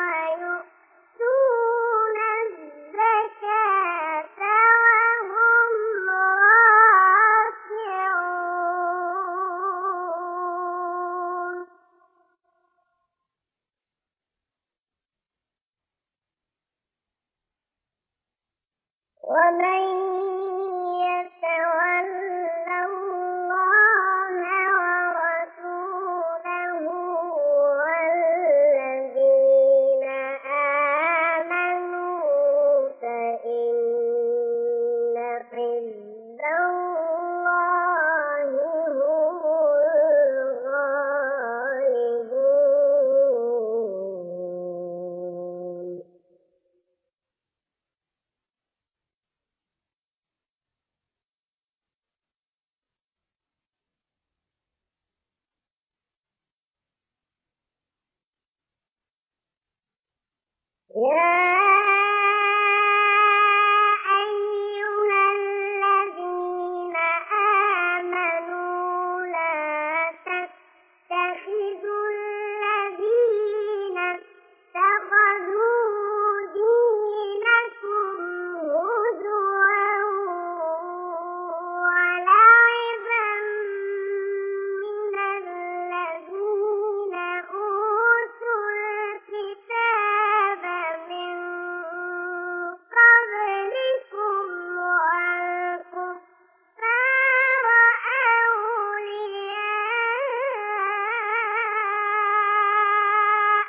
ويؤتون الزكاة وهم راكعون ومن يتول الله ورسوله والذين آمنوا فإن حزب الله هم الغالبون يا أيها الذين آمنوا لا تتخذوا الذين اتخذوا دينكم هزوا ولعبا من الذين أوتوا الكتاب من قبلكم والكفار أولياء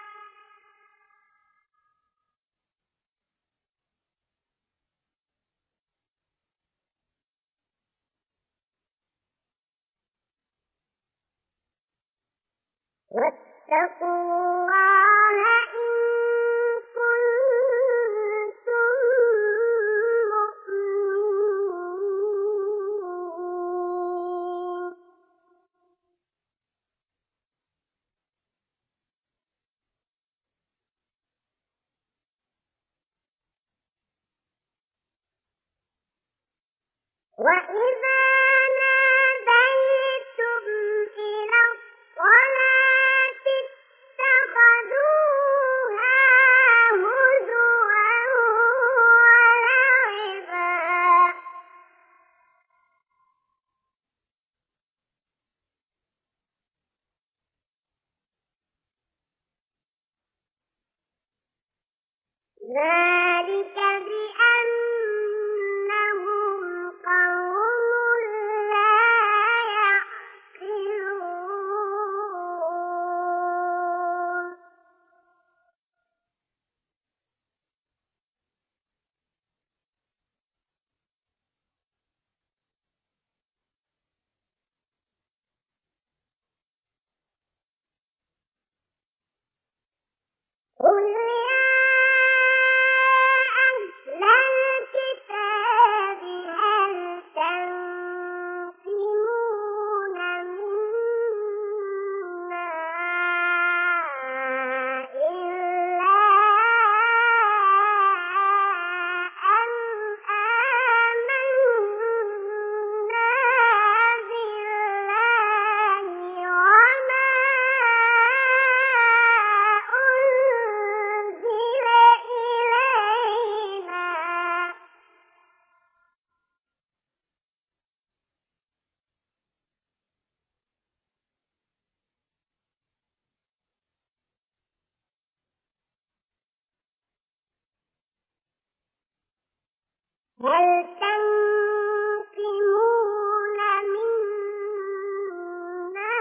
واتقوا الله إن كنتم مؤمنين وإذا ناديتم إلى الصلاة اتخذوها هزوا ولعبا ذلك بأنهم قوم لا يعقلون قل يا أهل الكتاب هل تنقمون منا إلا أن آمنا بالله وما أنزل إلينا هل تنقمون منا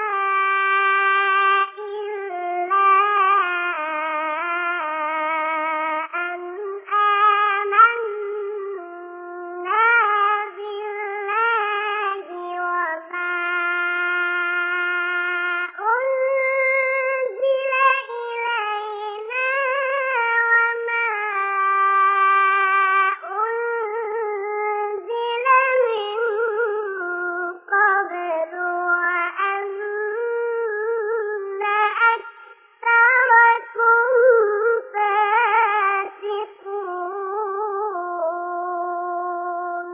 إلا أن آمنا بالله وما أنزل إلينا وما أنزل من قبل وأن أكثركم فاسقون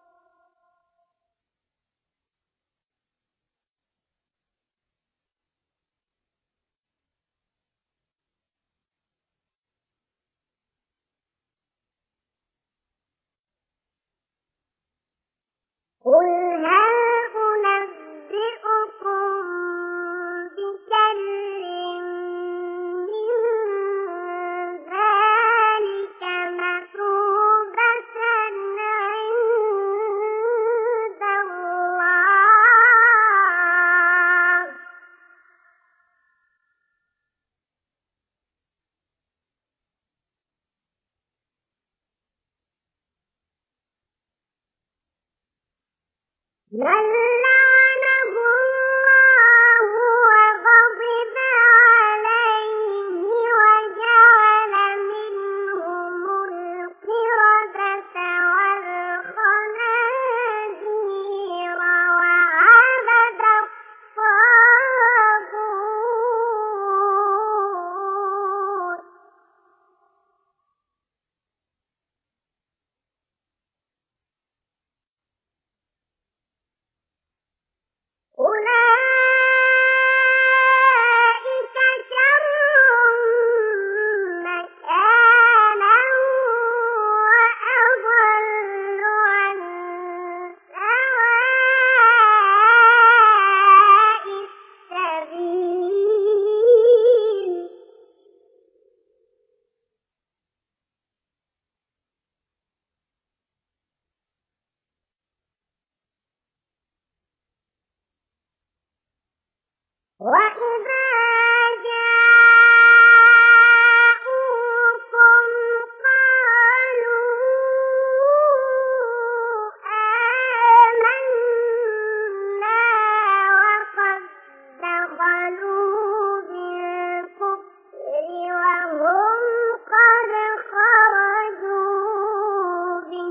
قل هل أنبئكم بشر من ذلك مثوبة عند الله من لعنه الله وغضب عليه وجعل منهم القردة والخنازير وعبد الطاغوت أولئك شر مكانا وأضل عن سواء السبيل وإذا جاءوكم قالوا آمنا وقد دخلوا بالكفر وهم قد خرجوا به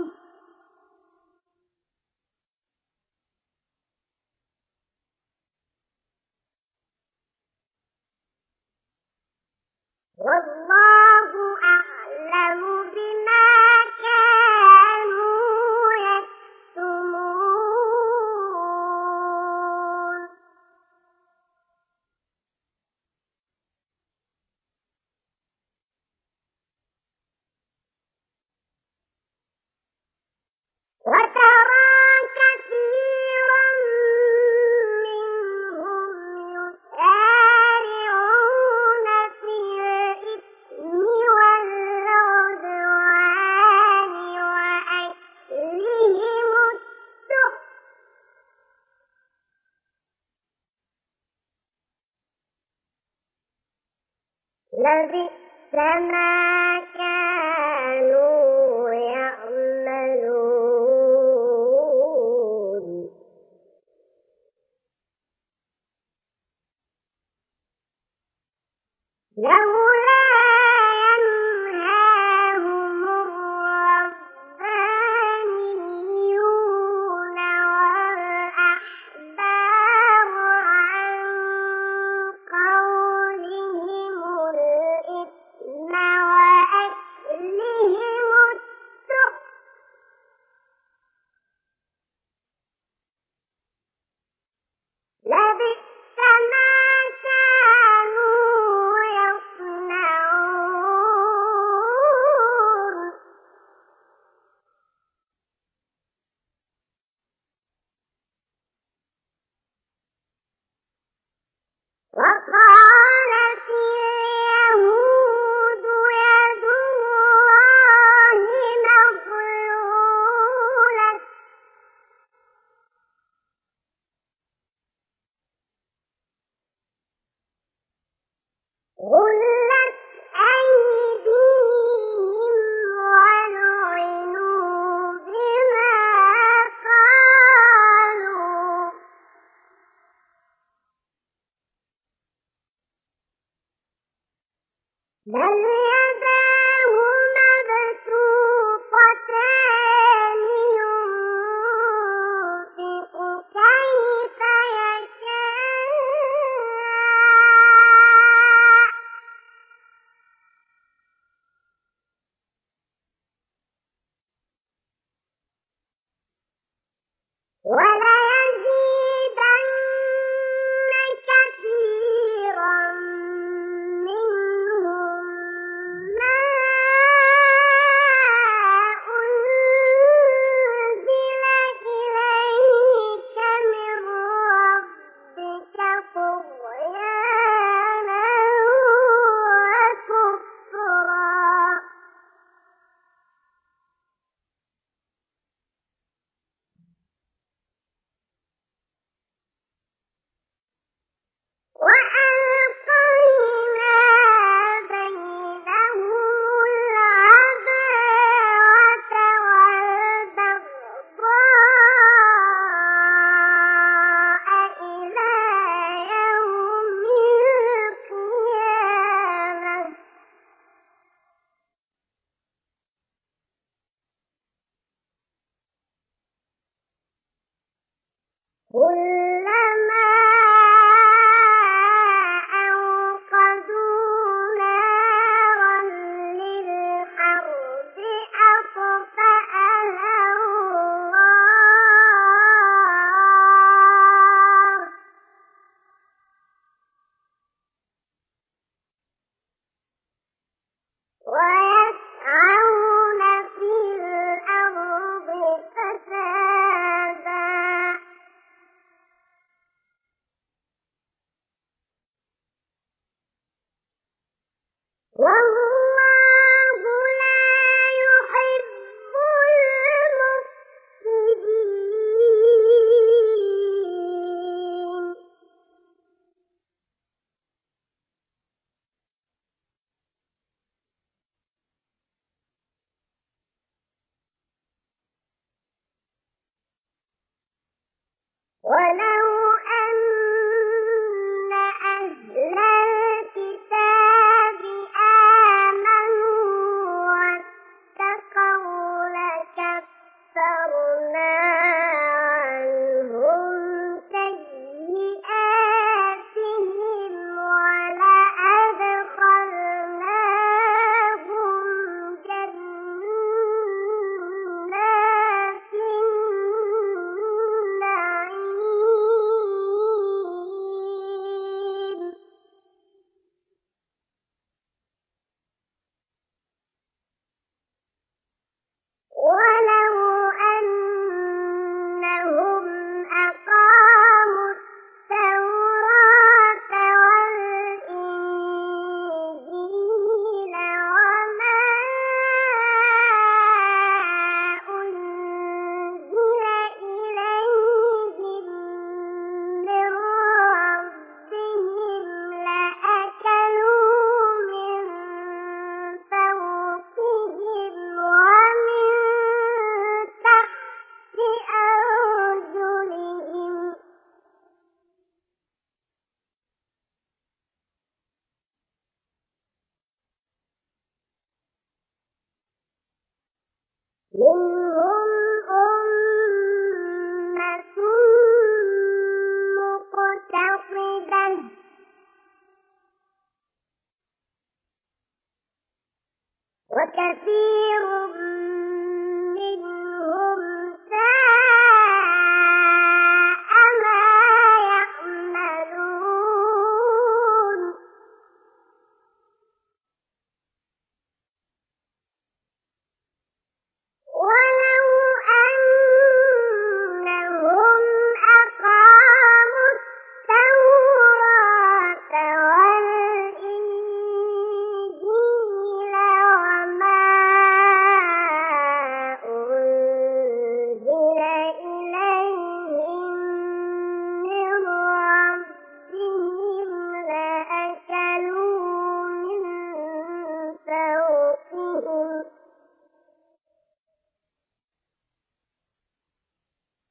لبئس ما كانوا يعملون لولا ينهاهم الربانيون والأحبار عن قولهم الإثم وأكلهم السحت لبئس ما كانوا يصنعون وقالت اليهود يد الله مغلولة غلت أيديهم ولعنوا بما قالوا بل يداه مبسوطتان ينفق كيف يشاء وليزيدن كثيرا منهم ما أنزل إليك من ربك طغيانا وكفرا وألقينا بينهم العداوة والبغضاء إلى يوم القيامة كلما أوقدوا نارا للحرب أطفأها الله ويسعون في الأرض فسادا والله لا يحب المفسدين ولو أن أهل الكتاب آمنوا واتقوا لكفرنا عنهم سيئاتهم ولأدخلناهم جنات النعيم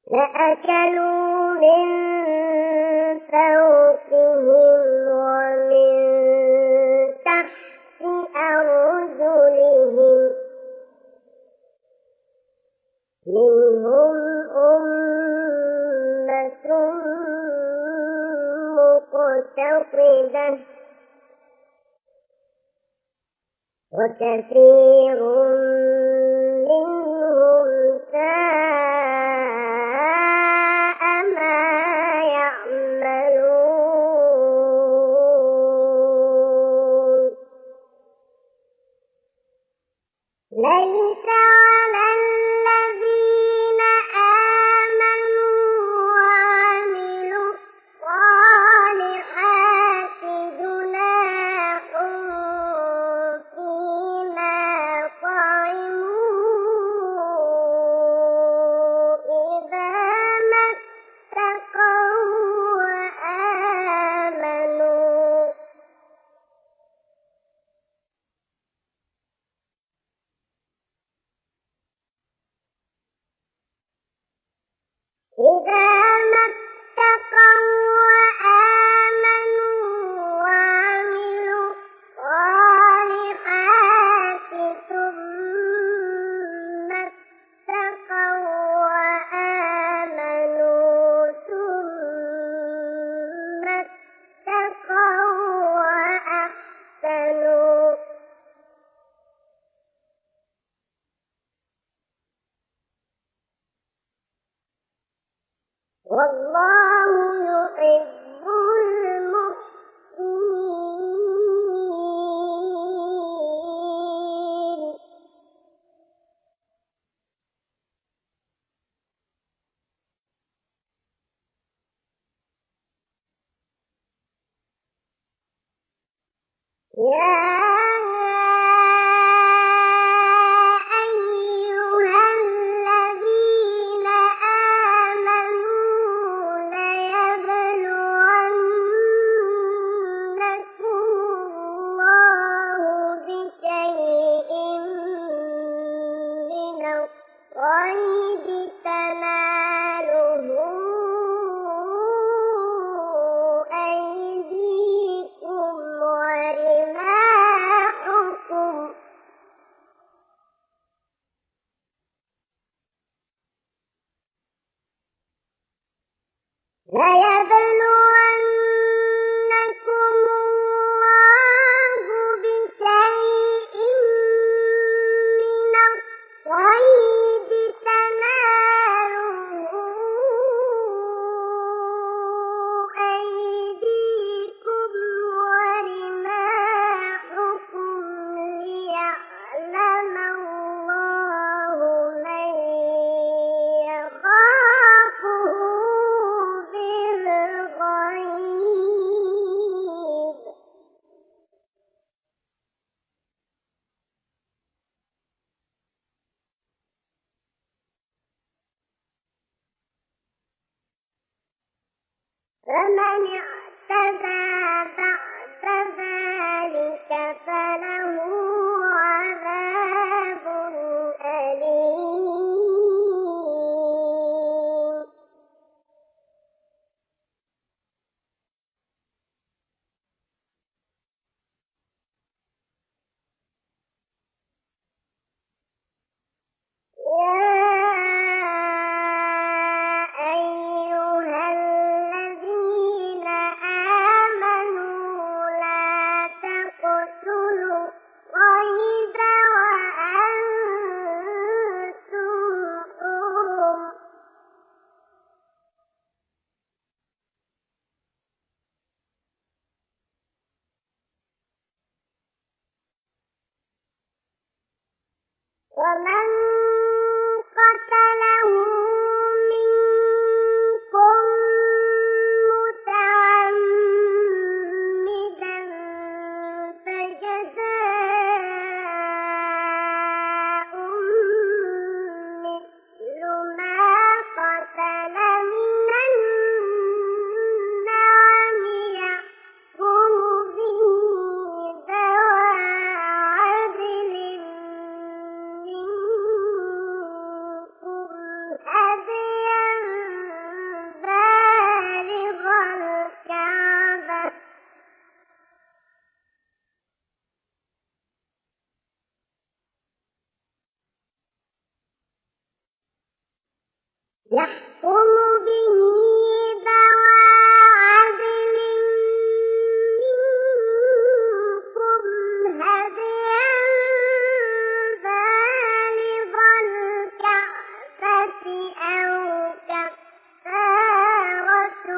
لأكلوا من فوقهم ومن تحت أرجلهم منهم أمة مقتصدة وكثير منهم ساء ما يعملون ليس على الذين آمنوا وعملوا الصالحات جناح فيما طعموا إذا ما اتقوا وآمنوا إذا ما اتقوا وآمنوا وعملوا الصالحات ثم اتقوا وآمنوا ثم اتقوا وأحسنوا والله يحب المحسنين يا أيها الذين آمنوا ليبلونكم الله بشيء من الصيد تناله أيديكم ورماحكم ليبلونكم الله بشيء من الصيد تناله أيديكم ورماحكم ليعلم الله من يخافه بالغيب فمن اعتدى بعد ذلك فله عذاب أليم يا أيها الذين آمنوا لا تقتلوا الصيد وأنتم حرم ومن قتله منكم متعمدا فجزاء مثل ما قتل من النعم يحكم به ذوى عدل منكم يحكم به ذوى عدل منكم هديا بالغ الكعبة أو كفارة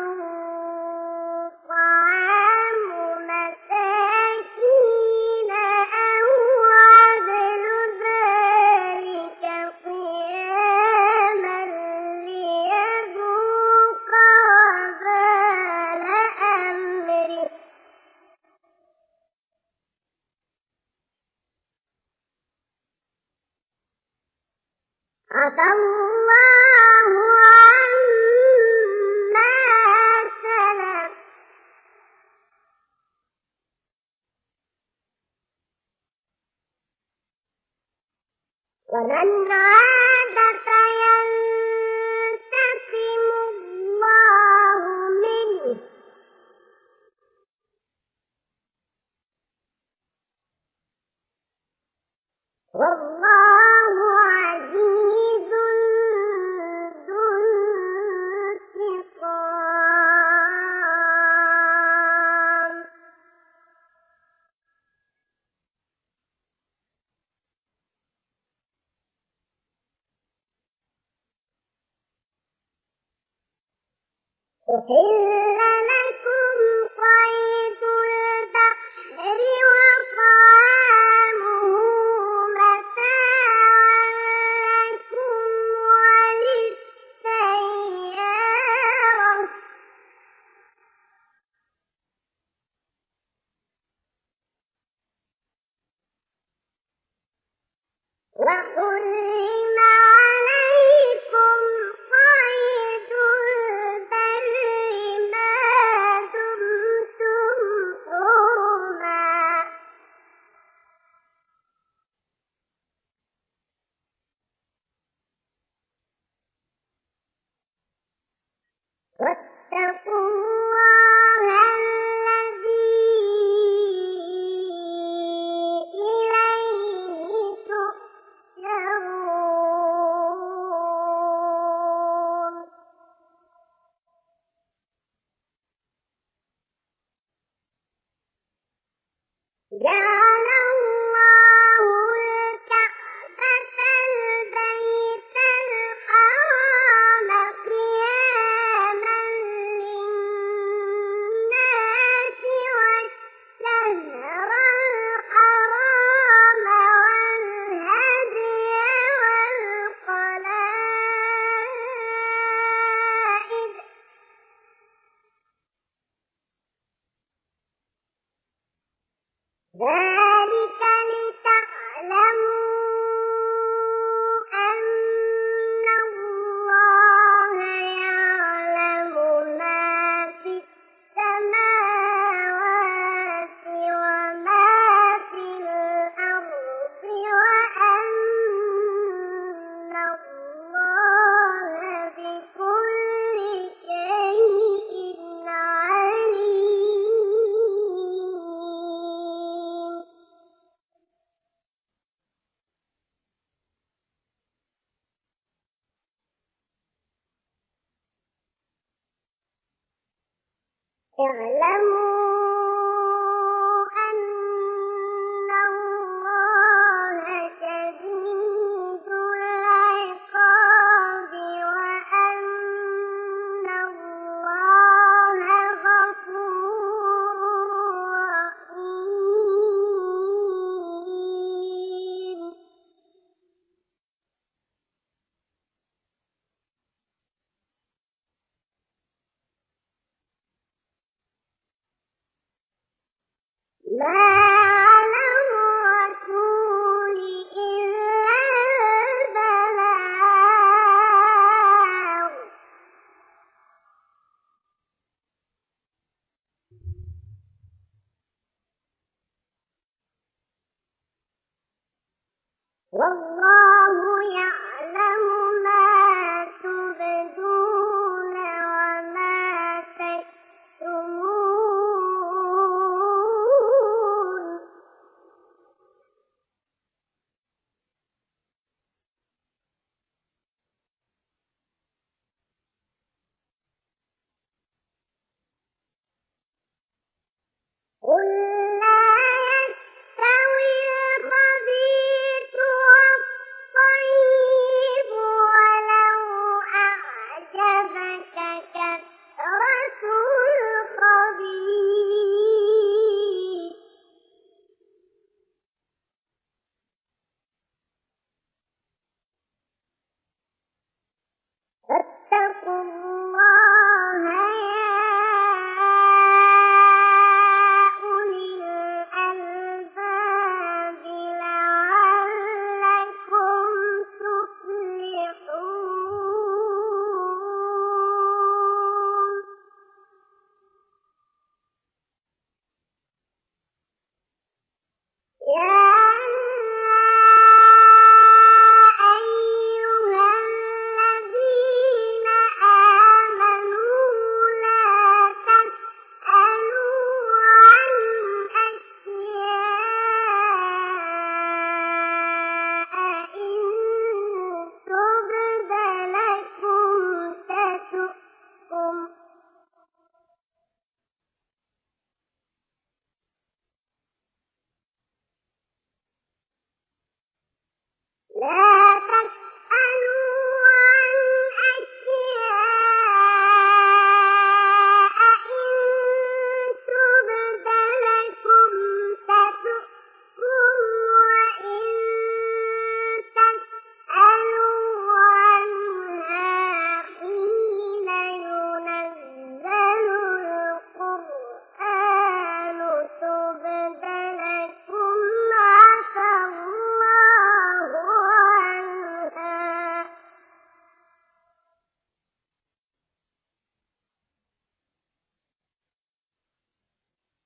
طعام مساكين أو عدل ذلك صياما ليذوق وبال أمره. عفى الله عما سلف ومن عاد فينتقم الله منه والله عزيز ذو انتقام. أحل لكم صيد البحر وطعامه متاعا لكم وللسيارة. وحرم عليكم صيد البر ما دمتم حرما. واتقوا الله الذي إليه تحشرون. جعل الله الكعبة البيت الحرام قياما للناس والشهر الحرام والهدي والقلائد ذلك لتعلموا أن الله يعلم ما في السماوات وما في الأرض وأن الله بكل شيء عليم. اعلموا أن الله شديد العقاب وأن الله غفور رحيم. ما على الرسول إلا البلاغ. والله يعلم ما تبدون وما تكتمون.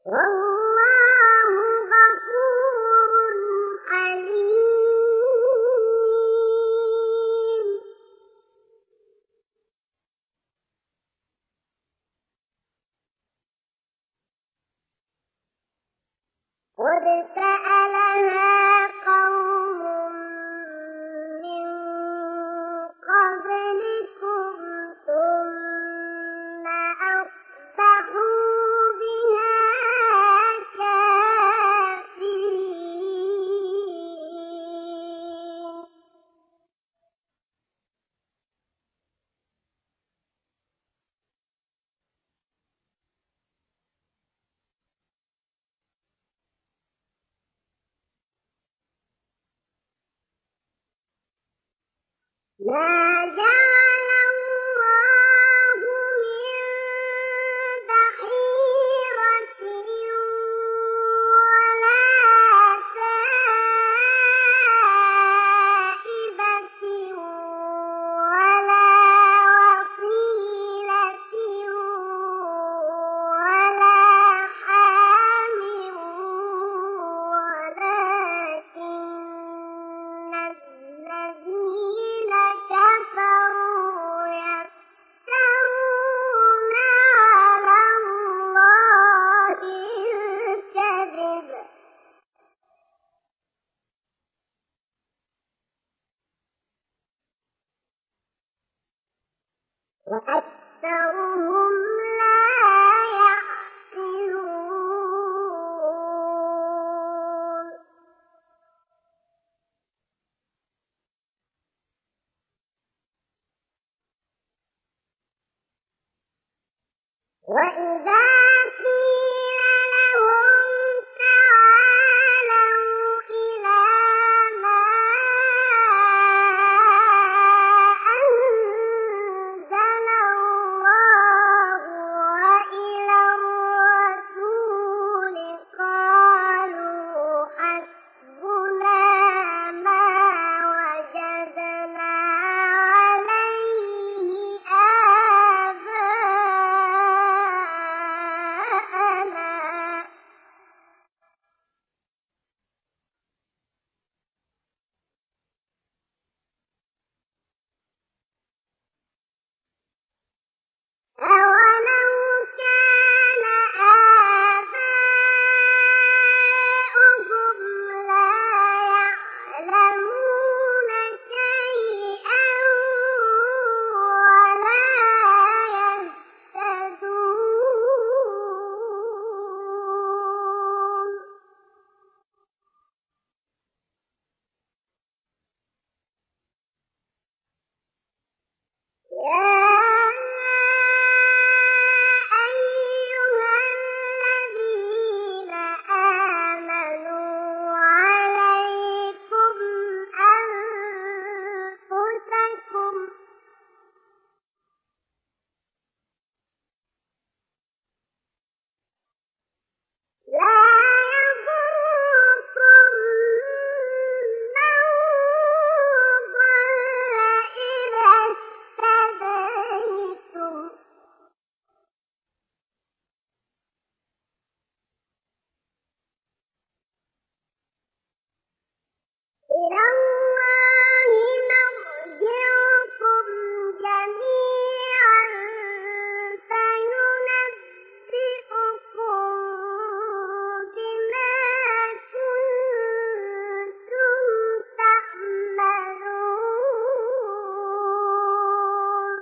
والله غفور حليم. قد سألها قوم من قبلكم ثم أصبحوا بها كافرين. ما جعل الله من بحيرة ولا سائبة ولا وصيلة ولا حام ولكن الذين كفروا يفترون على الله الكذب وأكثرهم لا يعقلون. وإذا قيل لهم تعالوا إلى ما أنزل الله وإلى الرسول قالوا حسبنا ما وجدنا عليه آباءنا. أولو كان آباؤهم لا يعلمون شيئا ولا يهتدون. يا أيها الذين آمنوا عليكم أنفسكم لا يضركم من ضل إذا اهتديتم إلى الله مرجعكم جميعا فينبئكم بما كنتم تعملون.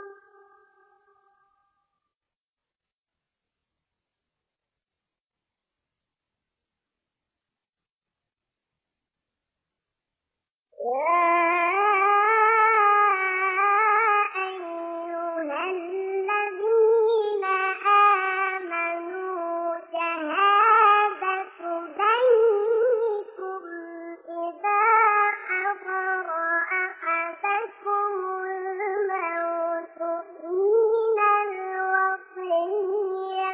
يا أيها الذين آمنوا شهادة بينكم إذا حضر أحدكم الموت حين الوصية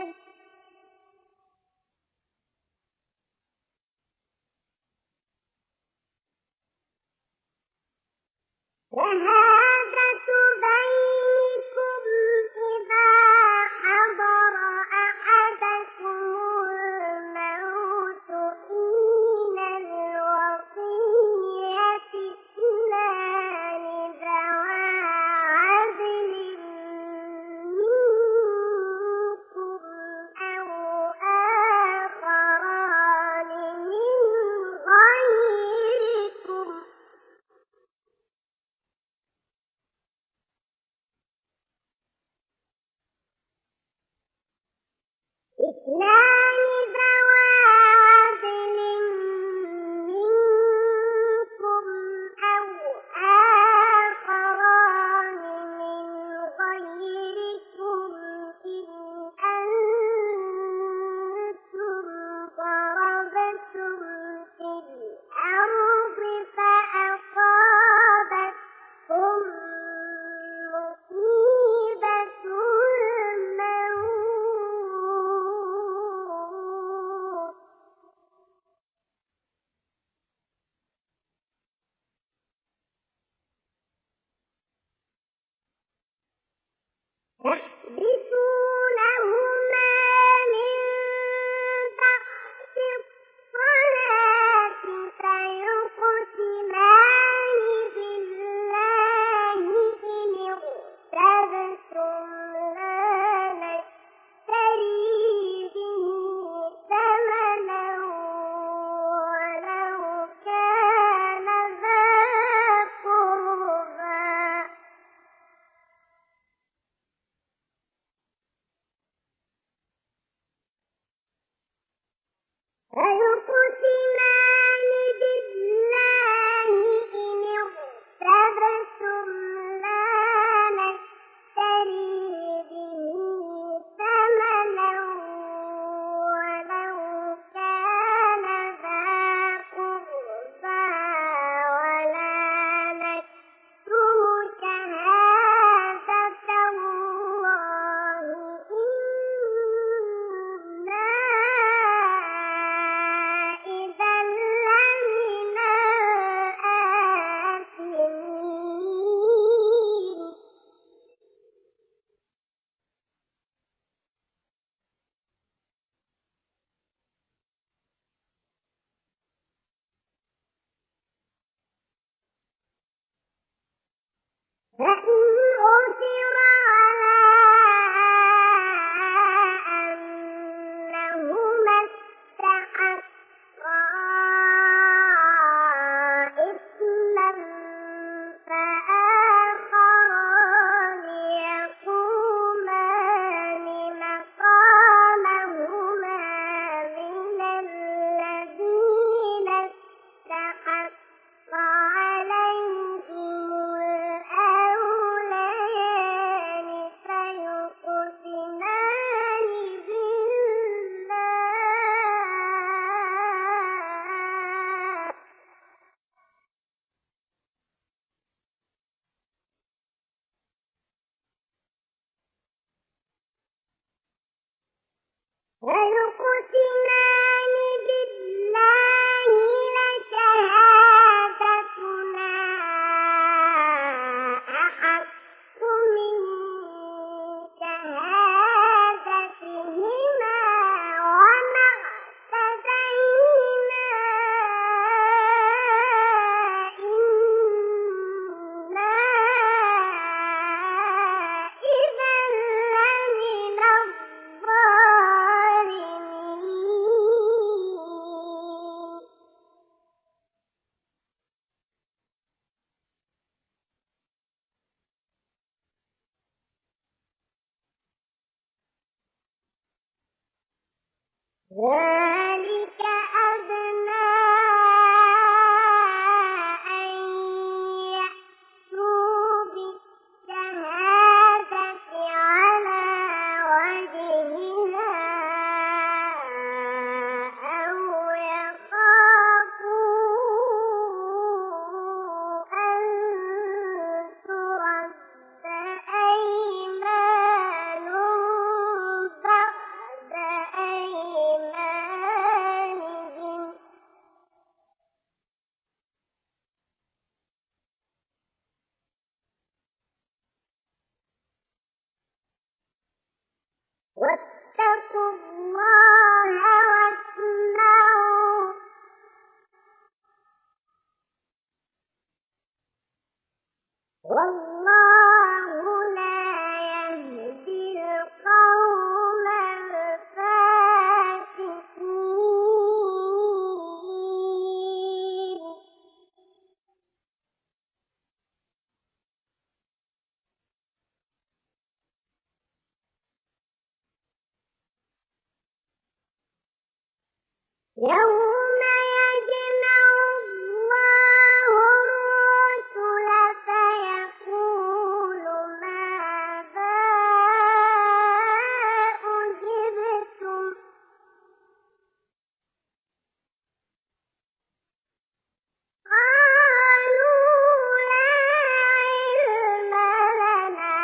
اثنان ذوا عدل منكم أو آخران من غيركم إن أنتم ضربتم في الأرض فأصابتكم مصيبة الموت تحبسونهما من بعد الصلاة فيقسمان بالله إن ارتبتم لا نشتري به ثمنا ولو كان ذا قربى فيقسمان بالله إن ارتبتم لا نشتري به ثمنا ولو كان ذا قربى ولا نكتم شهادة الله إنا إذا لمن الآثمين فإن عثر على أنهما استحقا إثما فآخران يقومان مقامهما من الذين استحق عليهم الأوليان فيقسمان بالله فيقسمان بالله لشهادتنا أحق من شهادتهما وما اعتدينا إنا إذا لمن الظالمين ذلك أدنى أن يأتوا بالشهادة على وجهها أو يخافوا أن ترد أيمان بعد أيمانهم واتقوا الله واسمعوا والله لا يهدي القوم الفاسقين يوم يجمع الله الرسل فيقول ماذا أجبتم قالوا لا علم لنا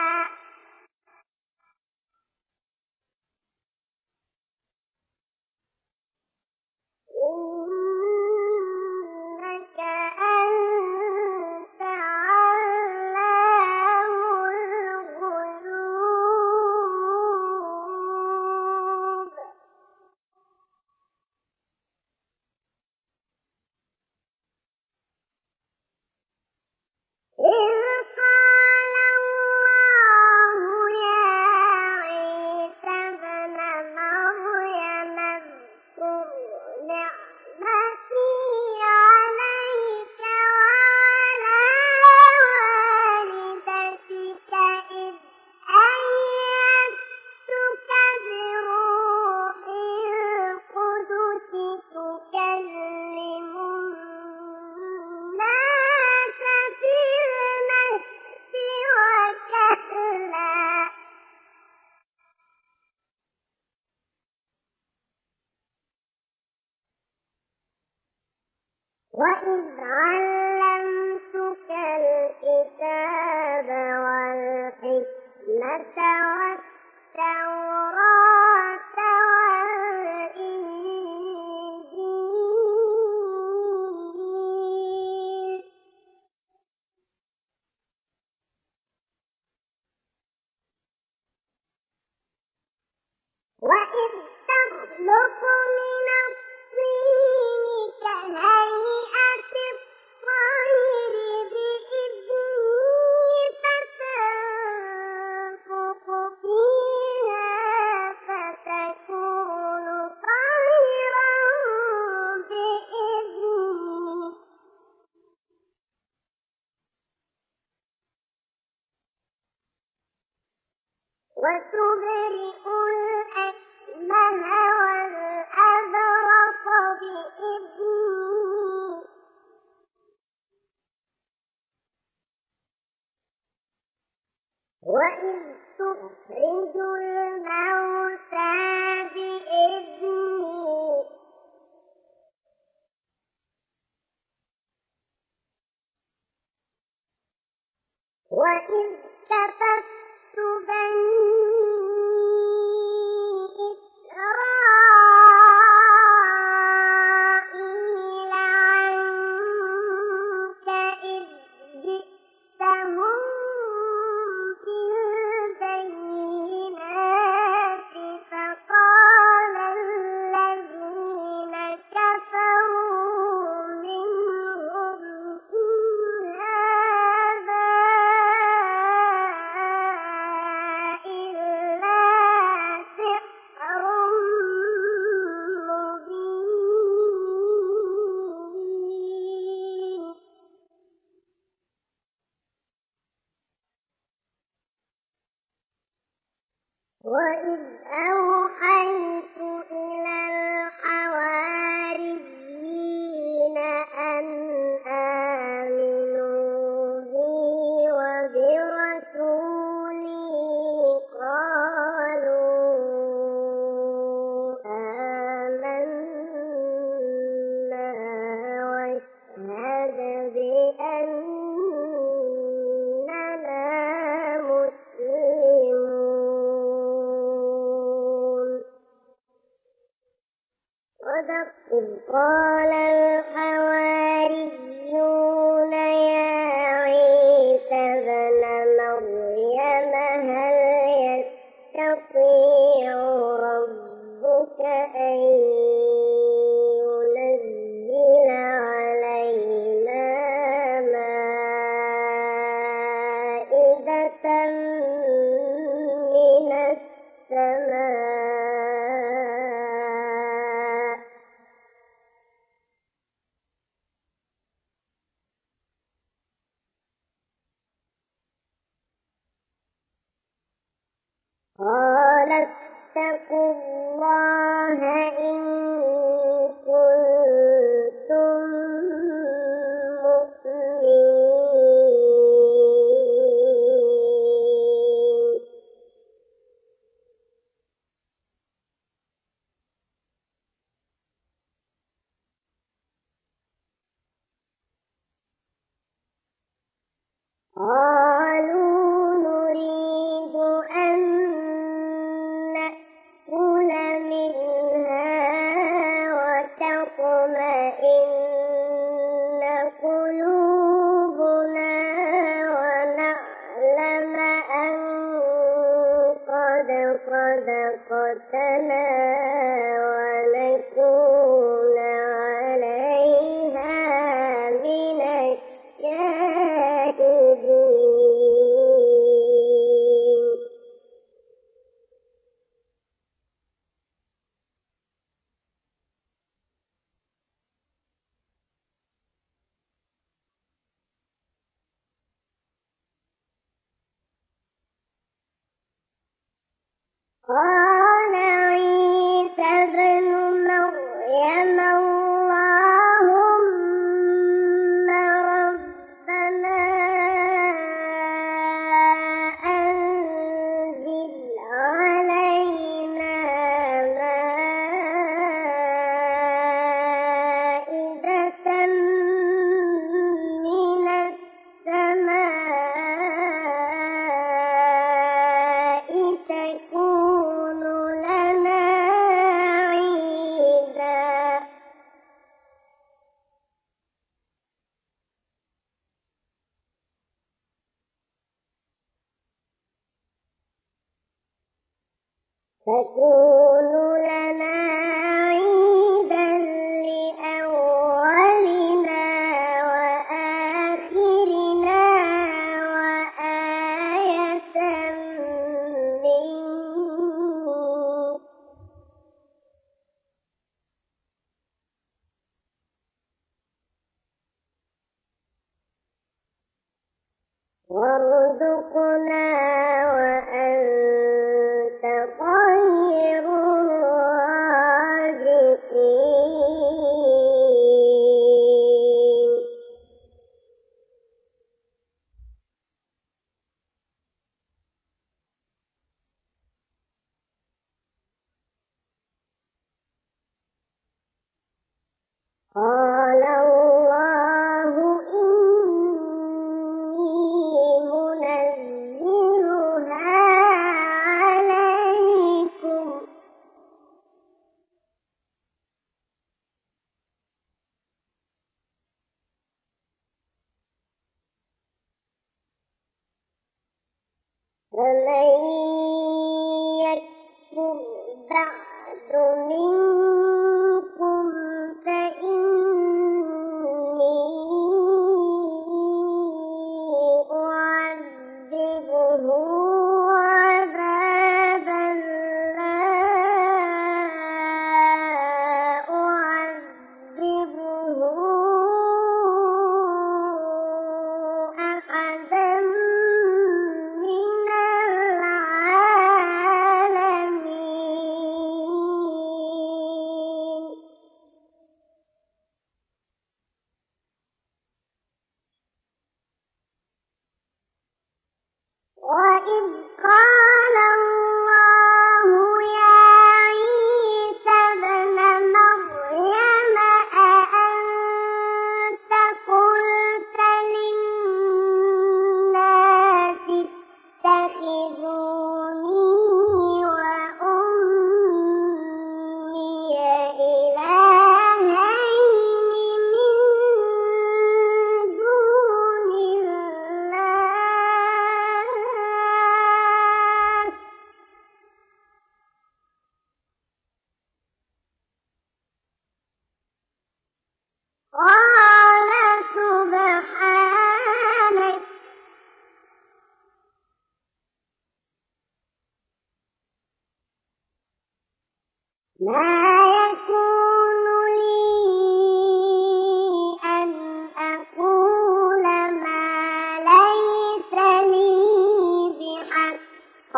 إنك أنت علام الغيوب إذ قال الله يا عيسى ابن مريم اذكر نعمتي عليك وعلى والدتك إذ أيدتك بروح القدس تكلم الناس في المهد وكهلا وإذ علمتك الكتاب والحكمة والتوراة والإنجيل وإذ تخلق من الطين كهيئة الطير بإذني فتنفخ فيها فتكون طيرا بإذني وتبرئ الأكمه والأبرص بإذني وإذ تخرج الموتى بإذني وإذ كففت بني إسرائيل عنك إذ جئتهم بالبينات فقال الذين كفروا منهم إن هذا إلا سحر مبين وإذ أوحيت إلى الحواريين أن آمنوا بي وبرسولي قالوا آمنا واشهد بأننا مسلمون إذ قال الحواريون يا عيسى ابن مريم هل يستطيع ربك أن ينزل علينا مائدة من السماء قال اتقوا الله إن كنتم قالوا نريد أن نأكل منها وتطمئن قلوبنا ونعلم أن قد صدقتنا ونكون عليها من الشاهدين. قال عيسى ابن مريم اللهم ربنا أنزل علينا مائدة من السماء تكون لنا عيدا تكون لنا عيدا لأولنا وآخرنا وآية منك وارزقنا وأنت خير الرازقين. قال الله إني منزلها عليكم فمن يكفر بعد منكم فإني أعذبه عذابا لا أعذبه أحدا من العالمين. وإذ قال الله يا عيسى ابن مريم أأنت قلت للناس اتخذوني وأمي إلهين من دون الله قال سبحانك ما يكون لي أن أقول ما ليس لي بحق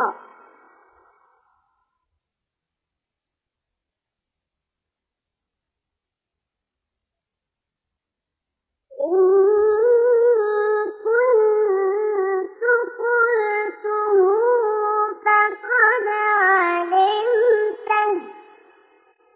إن كنت قلته فقد علمته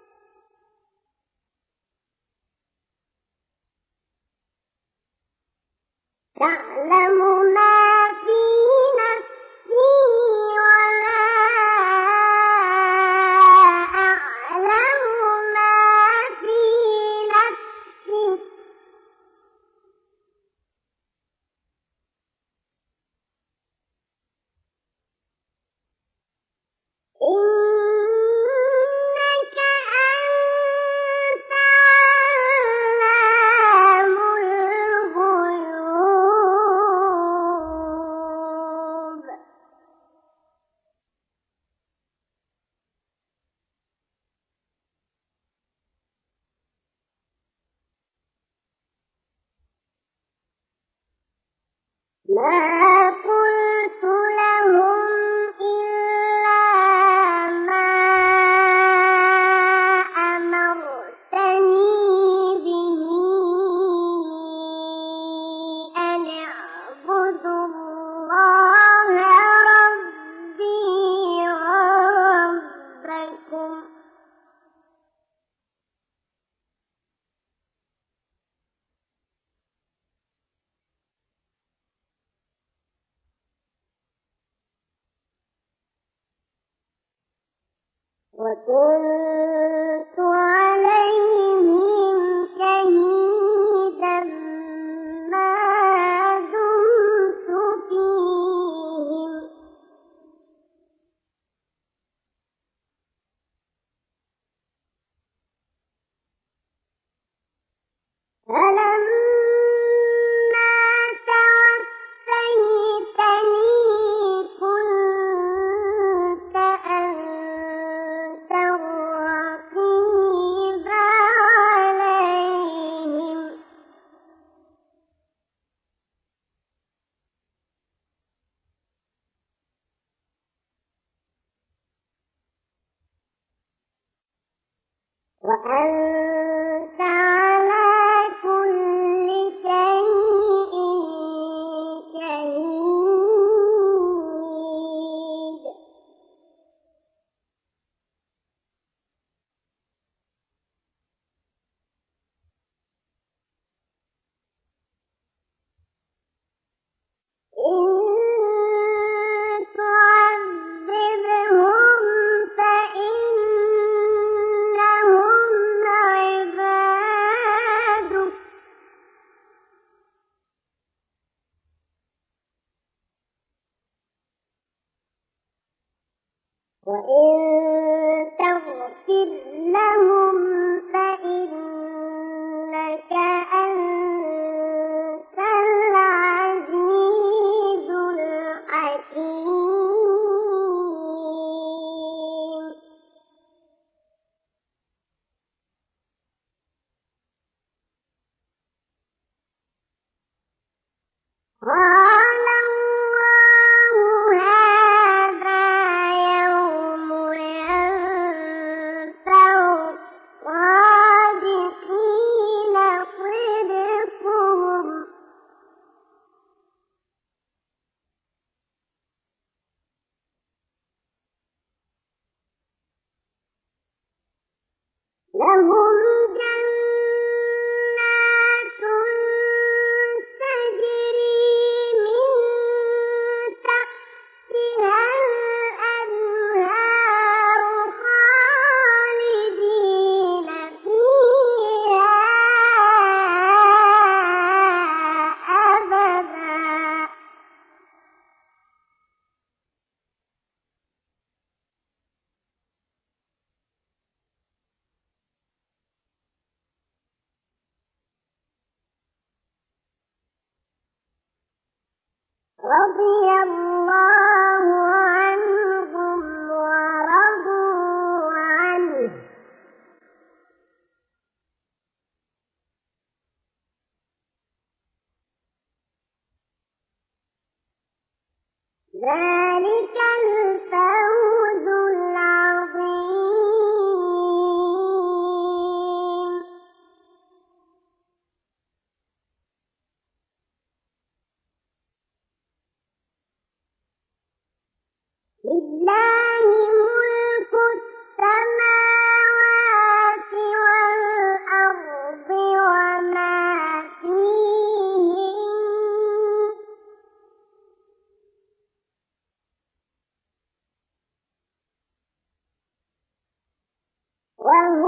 ما قلت لهم إلا ما أمرتني به أن اعبدوا الله ربي وربكم وكنت عليهم شهيدا ما دمت فيهم فلما توفيتني كنت أنت الرقيب عليهم وأنت على كل شيء شهيد إن تعذبهم فإنهم عبادك وإن تغفر لهم فإنك أنت العزيز الحكيم قال الله هذا يوم ينفع الصادقين صدقهم لهم جنات تجري من تحتها الأنهار خالدين فيها أبدا رضي الله عنهم ورضوا عنه ذلك الفوز العظيم لله ملك السماوات والأرض وما فيهن وهو